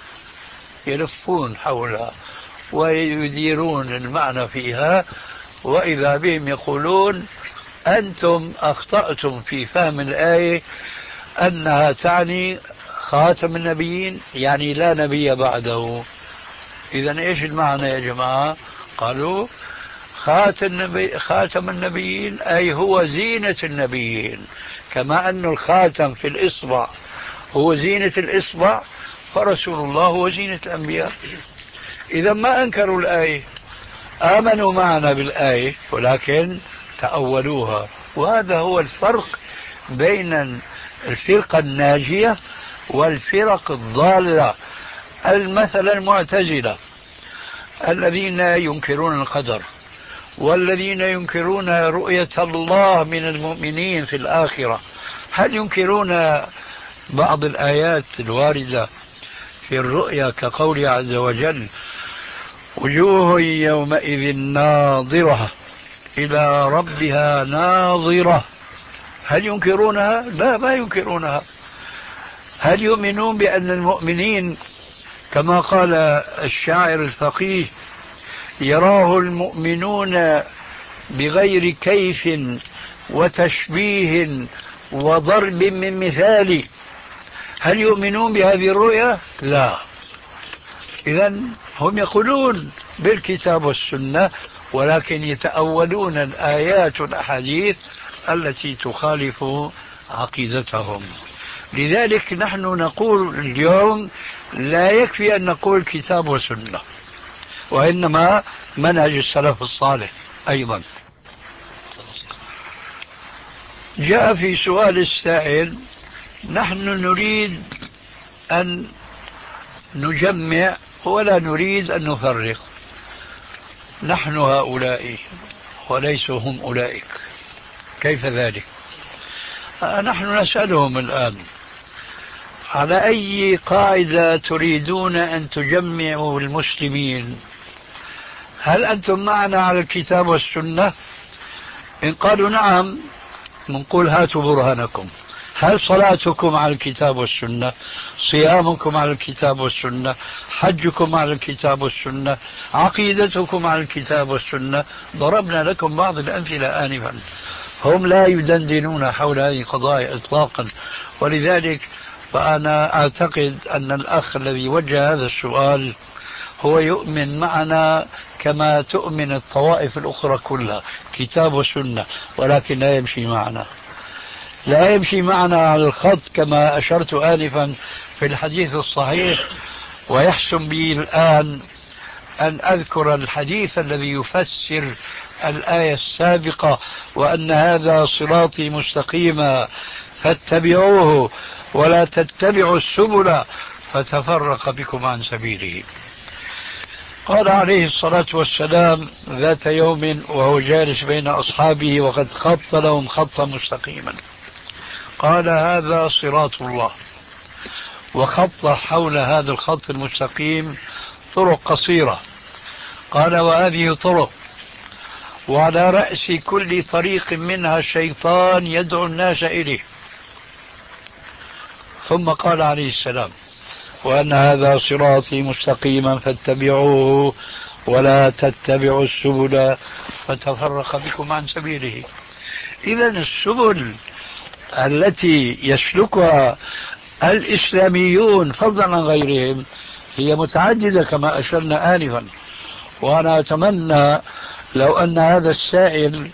يلفون حولها ويديرون المعنى فيها، وإذا بهم يقولون أنتم أخطأتم في فهم الآية أنها تعني خاتم النبيين، يعني لا نبي بعده. إذن إيش المعنى يا جماعة؟ قالوا خاتم النبي خاتم النبيين أي هو زينة النبيين، كما أن الخاتم في الإصبع هو زينة الإصبع، فرسول الله هو زينة الأنبياء. إذا ما أنكروا الآية، آمنوا معنا بالآية ولكن تأولوها. وهذا هو الفرق بين الفرقة الناجية والفرق الضالة. المثل المعتزلة الذين ينكرون القدر، والذين ينكرون رؤية الله من المؤمنين في الآخرة، هل ينكرون بعض الآيات الواردة في الرؤيا كقوله عز وجل وجوه يومئذ ناظرة إلى ربها ناظرة؟ هل ينكرونها؟ لا، ما ينكرونها. هل يؤمنون بأن المؤمنين كما قال الشاعر الفقيه يراه المؤمنون بغير كيف وتشبيه وضرب من مثال؟ هل يؤمنون بهذه الرؤيا؟ لا. إذن هم يقولون بالكتاب والسنة، ولكن يتأولون الآيات والأحاديث التي تخالف عقيدتهم. لذلك نحن نقول اليوم لا يكفي أن نقول كتاب وسنة، وإنما منهج السلف الصالح أيضا. جاء في سؤال السائل نحن نريد أن نجمع ولا نريد أن نفرق، نحن هؤلاء وليسوا هم أولئك. كيف ذلك؟ نحن نسألهم الآن على أي قاعدة تريدون أن تجمعوا المسلمين؟ هل أنتم معنا على الكتاب والسنة؟ إن قالوا نعم نقول هاتوا برهانكم. هل صلاتكم على الكتاب والسنة؟ صيامكم على الكتاب والسنة؟ حجكم على الكتاب والسنة؟ عقيدتكم على الكتاب والسنة؟ ضربنا لكم بعض الأمثلة آنفا. هم لا يدندنون حول هذه القضايا إطلاقا. ولذلك فأنا أعتقد أن الأخ الذي وجه هذا السؤال هو يؤمن معنا كما تؤمن الطوائف الأخرى كلها، كتاب وسنة، ولكن لا يمشي معنا لا يمشي معنا على الخط كما أشرت آنفا في الحديث الصحيح. ويحسن بي الآن أن أذكر الحديث الذي يفسر الآية السابقة وأن هذا صراطي مستقيما فاتبعوه ولا تتبعوا السبل فتفرق بكم عن سبيله. قال عليه الصلاة والسلام ذات يوم وهو جالس بين أصحابه وقد خط لهم خطا مستقيما، قال هذا صراط الله، وخط حول هذا الخط المستقيم طرق قصيرة، قال وهذه طرق، وعلى رأس كل طريق منها شيطان يدعو الناس إليه. ثم قال عليه السلام وأن هذا صراطي مستقيما فاتبعوه ولا تتبعوا السبل فتفرق بكم عن سبيله. إذا السبل التي يسلكها الإسلاميون فضلا عن غيرهم هي متعددة كما أشرنا آنفا. وأنا أتمنى لو أن هذا السائل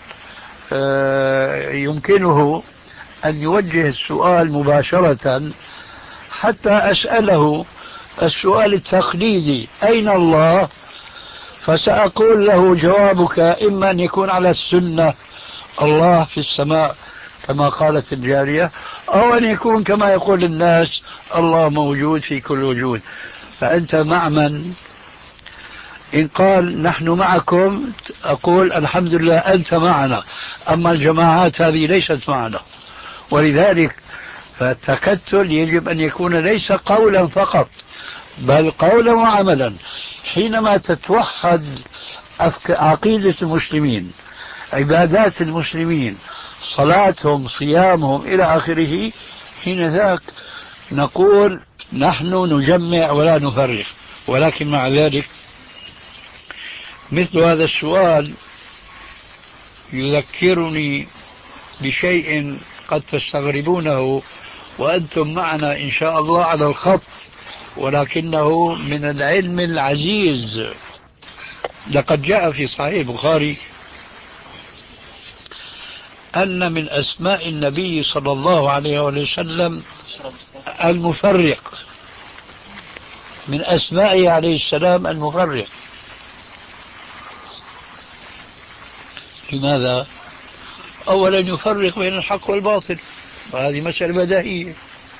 يمكنه أن يوجه السؤال مباشرة حتى أسأله السؤال التقليدي: أين الله؟ فسأقول له جوابك إما أن يكون على السنة الله في السماء كما قالت الجارية، أو أن يكون كما يقول الناس الله موجود في كل وجود. فأنت مع من؟ إن قال نحن معكم أقول الحمد لله أنت معنا، أما الجماعات هذه ليست معنا. ولذلك فالتكتل يجب أن يكون ليس قولا فقط بل قولا وعملا. حينما تتوحد عقيدة المسلمين، عبادات المسلمين، صلاتهم، صيامهم إلى آخره، حين ذاك نقول نحن نجمع ولا نفرق. ولكن مع ذلك مثل هذا السؤال يذكرني بشيء قد تستغربونه وأنتم معنا إن شاء الله على الخط، ولكنه من العلم العزيز. لقد جاء في صحيح البخاري أن من أسماء النبي صلى الله عليه وسلم المفرق، من أسمائه عليه السلام المفرق. لماذا؟ أولا يفرق بين الحق والباطل، وهذه مسألة بديهية.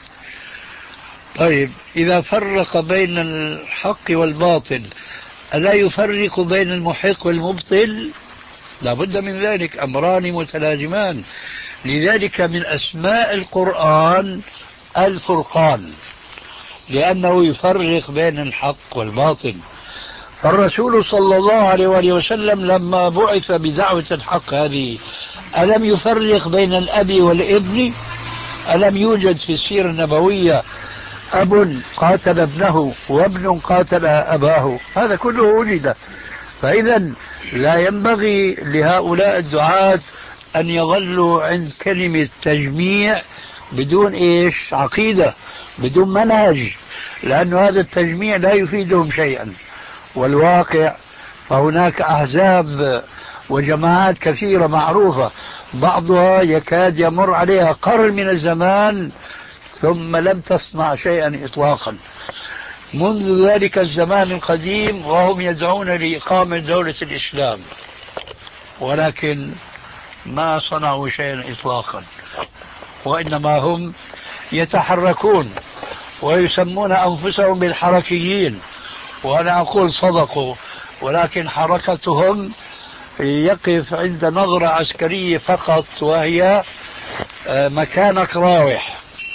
طيب إذا فرق بين الحق والباطل ألا يفرق بين المحق والمبطل؟ لا بد من ذلك، أمران متلازمان. لذلك من أسماء القرآن الفرقان، لأنه يفرق بين الحق والباطل. فالرسول صلى الله عليه وآله وسلم لما بعث بدعوة الحق هذه ألم يفرق بين الأب والابن؟ ألم يوجد في السيرة النبوية أب قاتل ابنه وابن قاتل أباه؟ هذا كله وجد. فإذا لا ينبغي لهؤلاء الدعاة أن يظلوا عند كلمة تجميع بدون إيش؟ عقيدة، بدون منهج، لأن هذا التجميع لا يفيدهم شيئا. والواقع فهناك أحزاب وجماعات كثيرة معروفة، بعضها يكاد يمر عليها قرن من الزمان ثم لم تصنع شيئا إطلاقا، منذ ذلك الزمان القديم وهم يدعون لإقامة دولة الإسلام، ولكن ما صنعوا شيئا إطلاقا. وإنما هم يتحركون ويسمون أنفسهم بالحركيين، وأنا أقول صدقوا، ولكن حركتهم يقف عند نظرة عسكرية فقط، وهي مكانك راوح،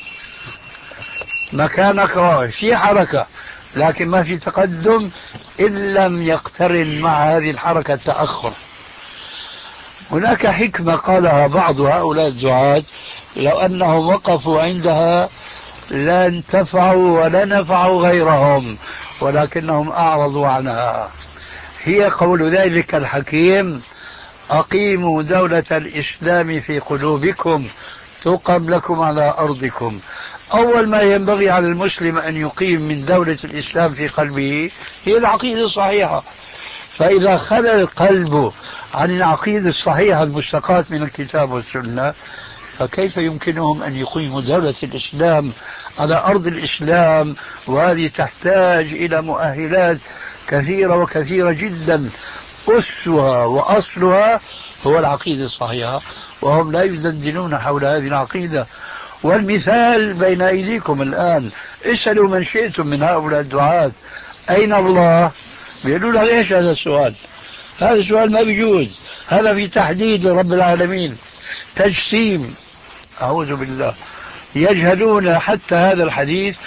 مكانك راوح، في حركة لكن ما في تقدم إن لم يقترن مع هذه الحركة التأخر. هناك حكمة قالها بعض هؤلاء الدعاة لو أنهم وقفوا عندها لا انتفعوا ولا نفعوا غيرهم، ولكنهم أعرضوا عنها. هي قول ذلك الحكيم: أقيموا دولة الإسلام في قلوبكم تقم لكم على أرضكم. أول ما ينبغي على المسلم أن يقيم من دولة الإسلام في قلبه هي العقيدة الصحيحة. فإذا خلى القلب عن العقيدة الصحيحة المستقاة من الكتاب والسنة، فكيف يمكنهم أن يقيموا دولة الإسلام على أرض الإسلام؟ وهذه تحتاج إلى مؤهلات كثيرة وكثيرة جدا، أسها وأصلها هو العقيدة الصحيحة، وهم لا يزندنون حول هذه العقيدة. والمثال بين أيديكم الآن، اسألوا من شئتم من هؤلاء الدعاة أين الله؟ بيقولوا لك إيش هذا السؤال؟ هذا السؤال ما بيجوز، هذا في تحديد لرب العالمين، تجسيم، أعوذ بالله. يجهلون حتى هذا الحديث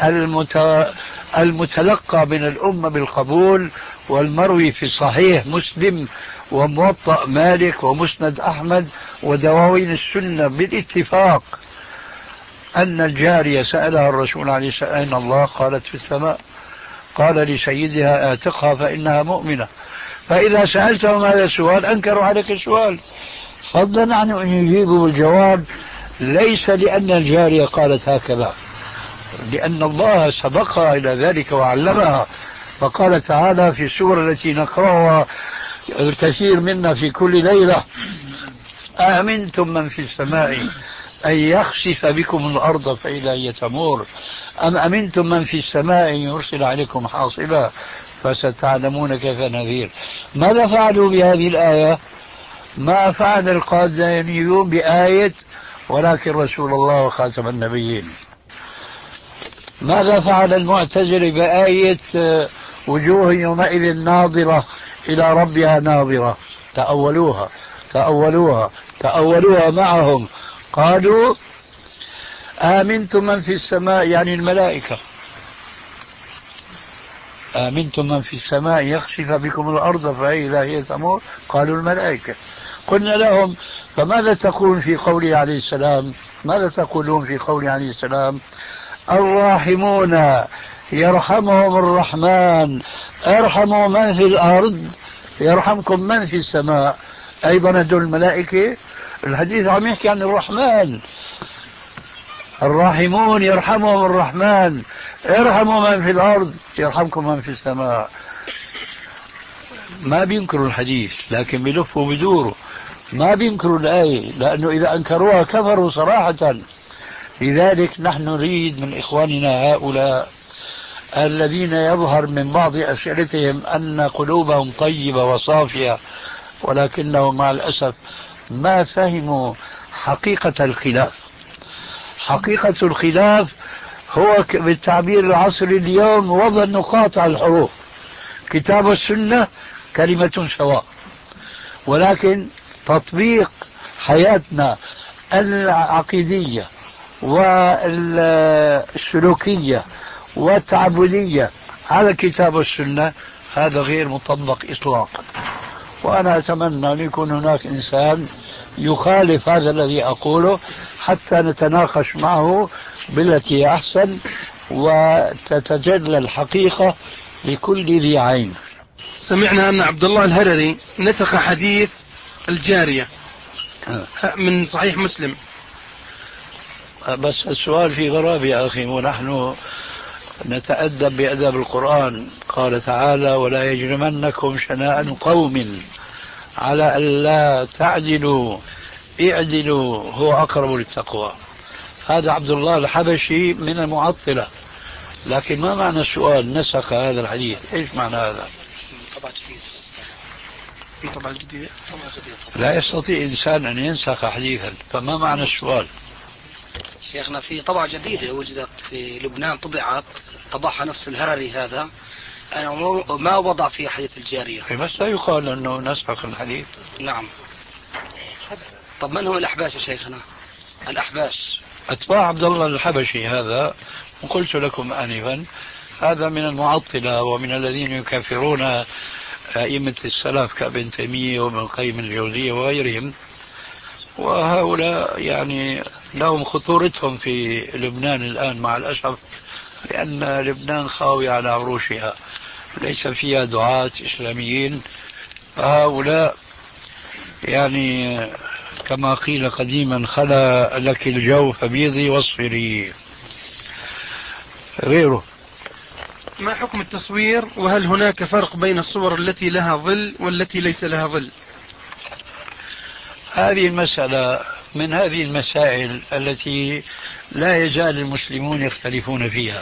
المتلقى من الأمة بالقبول والمروي في صحيح مسلم وموطأ مالك ومسند أحمد ودواوين السنة بالاتفاق، أن الجارية سألها الرسول عليه السلام أين الله؟ قالت في السماء. قال لسيدها آتقها فإنها مؤمنة. فإذا سألتهم هذا السؤال أنكروا عليك السؤال. فضلا عن أن يجيبوا بالجواب ليس لأن الجارية قالت هكذا، لأن الله سبقها إلى ذلك وعلمها، فقال تعالى في السورة التي نقرأها الكثير منا في كل ليلة: أأمنتم من في السماء أن يخسف بكم الأرض فإذا هي تمور أم أمنتم من في السماء أن يرسل عليكم حاصبا فستعلمون كيف نذير. ماذا فعلوا بهذه الآية؟ ما فعل القادانيون بآية ولكن رسول الله وخاتم النبيين. ماذا فعل المعتزلة بآية وجوه يومئذ ناظرة إلى ربها ناظرة؟ تأولوها تأولوها تأولوها معهم. قالوا آمنتم من في السماء، يعني الملائكة، آمنتم من في السماء يخسف بكم الأرض فإذا هي تمور، قالوا الملائكة. قلنا لهم فماذا تقولون في قوله عليه السلام؟ ماذا تقولون في قوله عليه السلام: الراحمون يرحمهم الرحمن ارحموا من في الأرض يرحمكم من في السماء. أيضا هدول الملائكة. الحديث عم يحكي عن الرحمن، الراحمون يرحمهم الرحمن ارحموا من في الأرض يرحمكم من في السماء. ما بينكروا الحديث لكن بيلفوا بدوروا، ما بينكروا الآية، لأنه إذا أنكروها كفروا صراحة. لذلك نحن نريد من إخواننا هؤلاء الذين يظهر من بعض أسئلتهم أن قلوبهم طيبة وصافية، ولكنهم مع الأسف ما فهموا حقيقة الخلاف. حقيقة الخلاف هو بالتعبير العصري اليوم وضع النقاط على الحروف. كتاب والسنة كلمة سواء، ولكن تطبيق حياتنا العقيدية والسلوكية والتعبدية على الكتاب والسنة هذا غير مطبق إطلاقا. وأنا أتمنى أن يكون هناك إنسان يخالف هذا الذي أقوله حتى نتناقش معه بالتي هي أحسن وتتجلى الحقيقة لكل ذي عين. سمعنا أن عبد الله الهرري نسخ حديث الجارية من صحيح مسلم. بس السؤال في غرابة يا أخي، ونحن نتأدب بأدب القرآن. قال تعالى: ولا يجرمنكم شنآن قوم على ألا تعدلوا اعدلوا هو أقرب للتقوى. هذا عبد الله الحبشي من المعطلة. لكن ما معنى السؤال نسخ هذا الحديث؟ إيش معنى هذا؟ طبعا جديد. طبعا جديد. لا يستطيع إنسان أن ينسخ حديثا، فما معنى السؤال؟ شيخنا في طبعة جديدة وجدت في لبنان، طبعت طبعها نفس الهرري هذا، أنا ما وضع في حديث الجارية. بس لا يقال أنه نسخ الحديث. نعم. طب من هم الأحباش يا شيخنا؟ الأحباش أتباع عبد الله الحبشي هذا، وقلت لكم آنفا هذا من المعطلة ومن الذين يكفرون أئمة السلف كابن تيمية وابن القيم الجوزية وغيرهم. وهؤلاء يعني لهم خطورتهم في لبنان الآن مع الأسف، لأن لبنان خاوية على عروشها، ليس فيها دعاة إسلاميين. فهؤلاء يعني كما قيل قديما: خلا لك الجو فبيضي واصفري. غيره. ما حكم التصوير، وهل هناك فرق بين الصور التي لها ظل والتي ليس لها ظل؟ هذه المسألة من هذه المسائل التي لا يزال المسلمون يختلفون فيها.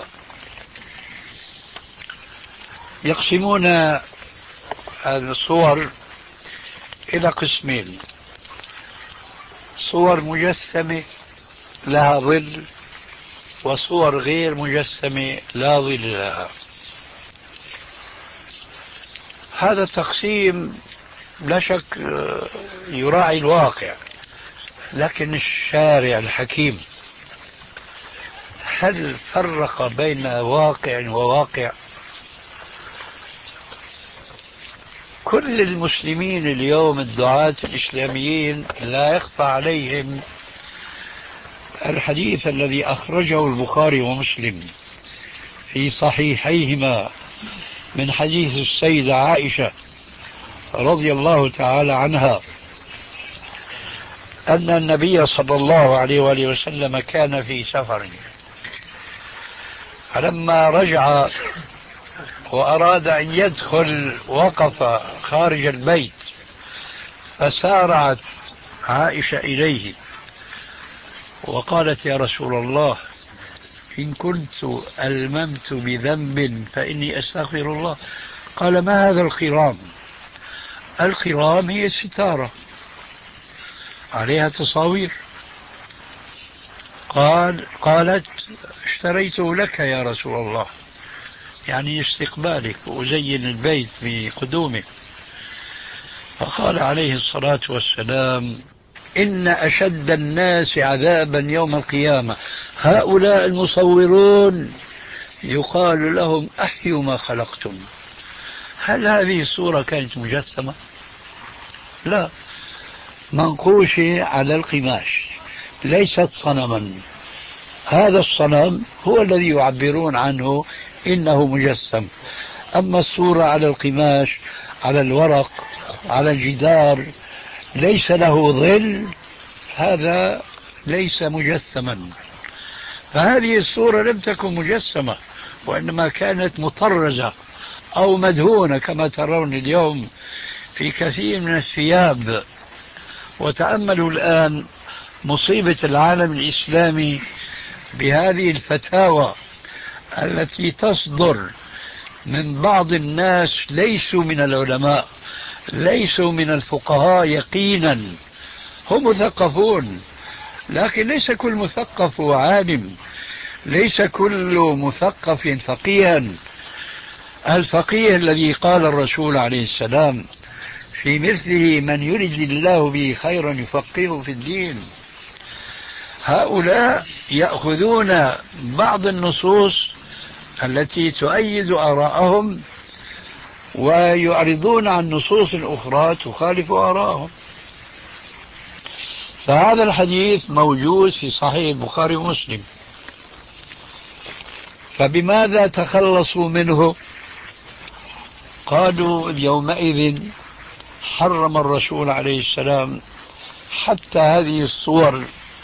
يقسمون هذه الصور إلى قسمين: صور مجسمة لها ظل، وصور غير مجسمة لا ظل لها. هذا التقسيم لا شك يراعي الواقع، لكن الشارع الحكيم هل فرق بين واقع وواقع؟ كل المسلمين اليوم الدعاة الإسلاميين لا يخفى عليهم الحديث الذي أخرجه البخاري ومسلم في صحيحيهما من حديث السيدة عائشة رضي الله تعالى عنها أن النبي صلى الله عليه وآله وسلم كان في سفر، فلما رجع وأراد أن يدخل وقف خارج البيت، فسارعت عائشة إليه وقالت: يا رسول الله، إن كنت ألممت بذنب فإني أستغفر الله. قال: ما هذا الخرام؟ الخرام هي ستارة عليها تصاوير. قال قالت: اشتريته لك يا رسول الله، يعني استقبالك وأزين البيت بقدومك. فقال عليه الصلاة والسلام: إن أشد الناس عذابا يوم القيامة هؤلاء المصورون، يقال لهم: أحيوا ما خلقتم. هل هذه الصورة كانت مجسمة؟ لا، منقوشة على القماش، ليست صنما. هذا الصنم هو الذي يعبرون عنه إنه مجسم، أما الصورة على القماش، على الورق، على الجدار، ليس له ظل، هذا ليس مجسما. فهذه الصورة لم تكن مجسمة، وإنما كانت مطرزة أو مدهونة كما ترون اليوم في كثير من الثياب. وتأملوا الآن مصيبة العالم الإسلامي بهذه الفتاوى التي تصدر من بعض الناس ليسوا من العلماء، ليسوا من الفقهاء يقينا، هم مثقفون، لكن ليس كل مثقف هو عالم، ليس كل مثقف فقيها. الفقيه الذي قال الرسول عليه السلام في مثله: من يرد الله به خيرا يفقهه في الدين. هؤلاء يأخذون بعض النصوص التي تؤيد آراءهم ويعرضون عن نصوص أخرى تخالف آراءهم. فهذا الحديث موجود في صحيح البخاري ومسلم، فبماذا تخلصوا منه؟ قالوا: يومئذ حرم الرسول عليه السلام حتى هذه الصور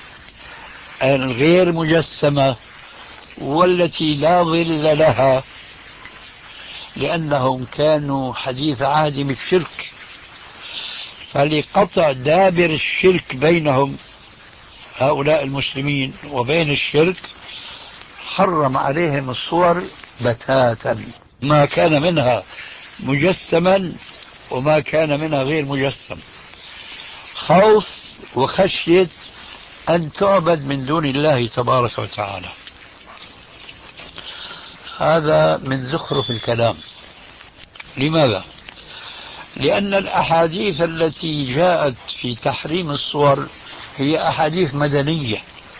الغير مجسمة والتي لا ظل لها، لأنهم كانوا حديث عهد بالشرك، فلقطع دابر الشرك بينهم هؤلاء المسلمين وبين الشرك حرم عليهم الصور بتاتا، ما كان منها مجسما وما كان منها غير مجسم، خوف وخشية أن تعبد من دون الله تبارك وتعالى. هذا من زخرف الكلام. لماذا؟ لأن الأحاديث التي جاءت في تحريم الصور هي أحاديث مدنية،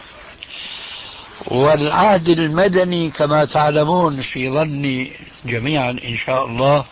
والعهد المدني كما تعلمون في ظني جميعا إن شاء الله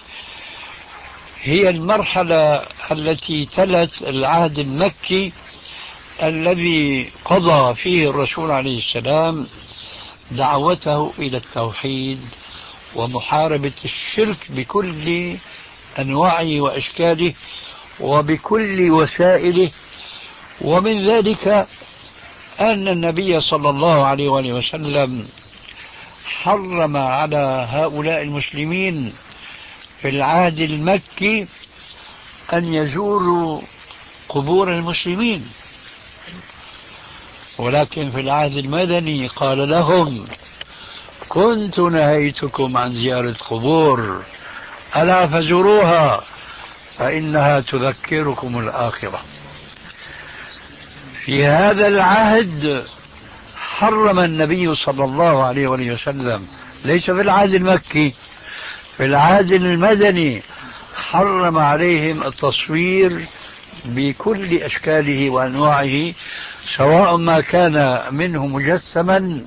هي المرحلة التي تلت العهد المكي الذي قضى فيه الرسول عليه السلام دعوته إلى التوحيد ومحاربة الشرك بكل أنواعه وأشكاله وبكل وسائله. ومن ذلك أن النبي صلى الله عليه وآله وسلم حرم على هؤلاء المسلمين في العهد المكي أن يزوروا قبور المسلمين، ولكن في العهد المدني قال لهم: كنت نهيتكم عن زيارة قبور، ألا فزوروها فإنها تذكركم الآخرة. في هذا العهد حرم النبي صلى الله عليه وسلم، ليس في العهد المكي، في العهد المدني حرم عليهم التصوير بكل أشكاله وأنواعه، سواء ما كان منه مجسما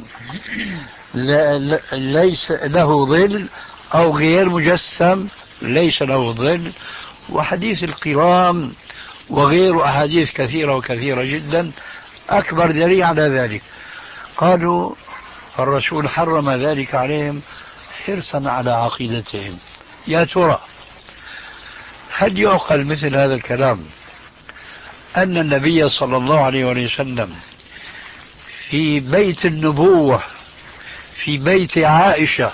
ليس له ظل أو غير مجسم ليس له ظل. وحديث القرام وغير أحاديث كثيرة وكثيرة جدا أكبر دليل على ذلك. قالوا الرسول حرم ذلك عليهم حرصا على عقيدتهم. يا ترى هل يعقل مثل هذا الكلام أن النبي صلى الله عليه وسلم في بيت النبوة، في بيت عائشة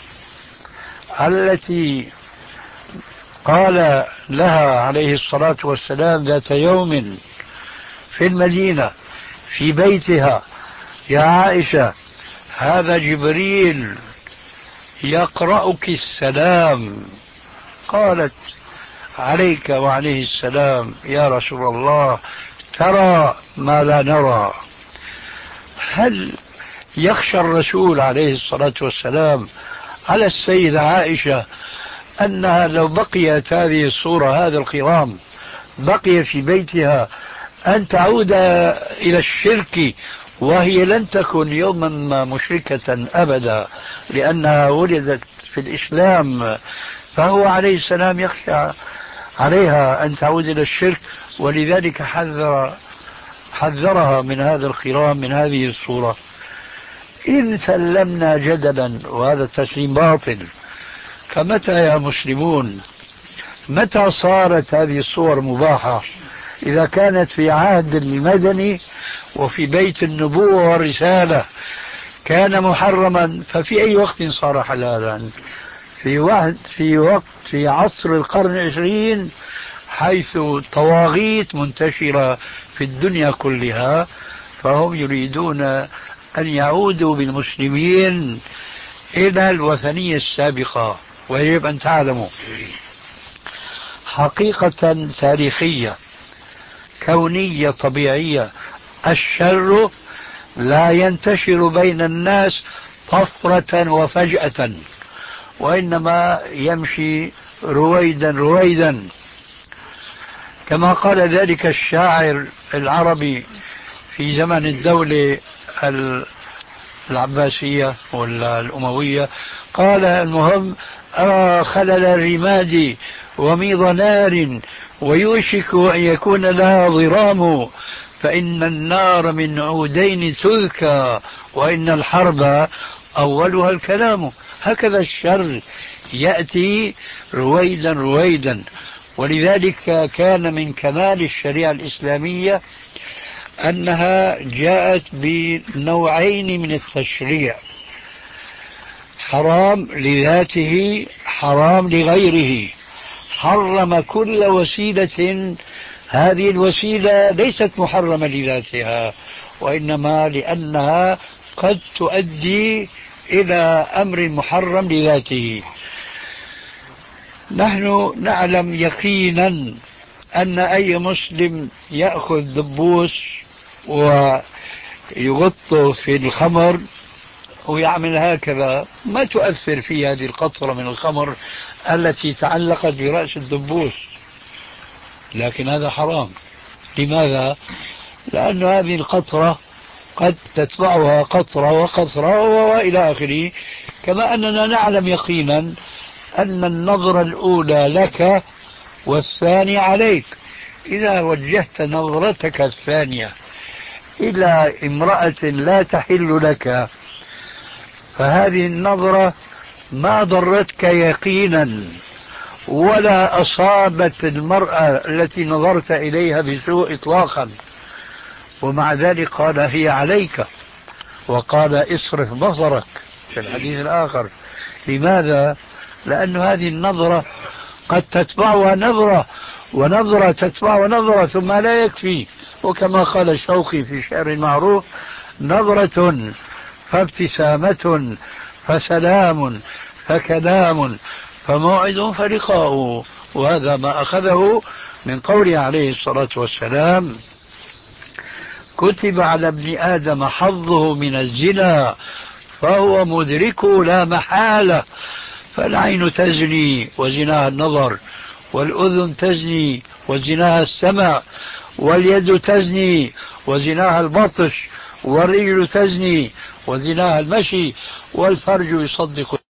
التي قال لها عليه الصلاة والسلام ذات يوم في المدينة في بيتها: يا عائشة، هذا جبريل يقرأك السلام. قالت: عليك وعليه السلام يا رسول الله، ترى ما لا نرى. هل يخشى الرسول عليه الصلاة والسلام على السيدة عائشة أنها لو بقيت هذه الصورة، هذا الخرام بقي في بيتها، أن تعود إلى الشرك، وهي لن تكن يوما ما مشركة أبدا لأنها ولدت في الإسلام؟ فهو عليه السلام يخشى عليها أن تعود إلى الشرك، ولذلك حذر حذرها من هذا الخرام، من هذه الصورة. إن سلمنا جدلا وهذا التسليم باطل، فمتى يا مسلمون متى صارت هذه الصور مباحة؟ إذا كانت في عهد المدني وفي بيت النبوة والرسالة كان محرما، ففي أي وقت صار حلالا؟ في وقت في وقت في عصر القرن العشرين، حيث طواغيت منتشرة في الدنيا كلها، فهم يريدون أن يعودوا بالمسلمين إلى الوثنية السابقة. ويجب أن تعلموا حقيقة تاريخية كونية طبيعية: الشر لا ينتشر بين الناس طفرة وفجأة، وإنما يمشي رويدا رويدا، كما قال ذلك الشاعر العربي في زمن الدولة العباسية ولا الأموية. قال: المهم أرى خلل الرماد وميض نار، ويوشك أن يكون لها ضرام، فإن النار من عودين تذكى، وإن الحرب أولها الكلام. هكذا الشر يأتي رويدا رويدا. ولذلك كان من كمال الشريعة الإسلامية أنها جاءت بنوعين من التشريع: حرام لذاته، حرام لغيره. حرم كل وسيلة، هذه الوسيلة ليست محرمة لذاتها، وإنما لأنها قد تؤدي إلى أمر محرم لذاته. نحن نعلم يقينا أن أي مسلم يأخذ دبوس ويغطه في الخمر ويعمل هكذا ما تؤثر في هذه القطرة من الخمر التي تعلقت برأس الدبوس، لكن هذا حرام. لماذا؟ لأن هذه القطرة قد تتبعها قطرة وقطرة وإلى آخره. كما أننا نعلم يقينا أن النظرة الأولى لك والثانية عليك. إذا وجهت نظرتك الثانية إلى امرأة لا تحل لك، فهذه النظرة ما ضرتك يقينا ولا أصابت المرأة التي نظرت إليها بسوء إطلاقا، ومع ذلك قال: هي عليك، وقال: اصرف بصرك في الحديث الآخر. لماذا؟ لأن هذه النظرة قد تتبعها نظرة، ونظرة تتبع نظرة، ثم لا يكفي. وكما قال الشوقي في شعر المعروف: نظرة فابتسامة فسلام فكلام فموعد فلقاء. وهذا ما أخذه من قوله عليه الصلاة والسلام: كتب على ابن آدم حظه من الزنا فهو مدركه لا محالة. فالعين تزني وزناها النظر، والأذن تزني وزناها السمع، واليد تزني وزناها البطش، والرجل تزني وزناها المشي، والفرج يصدق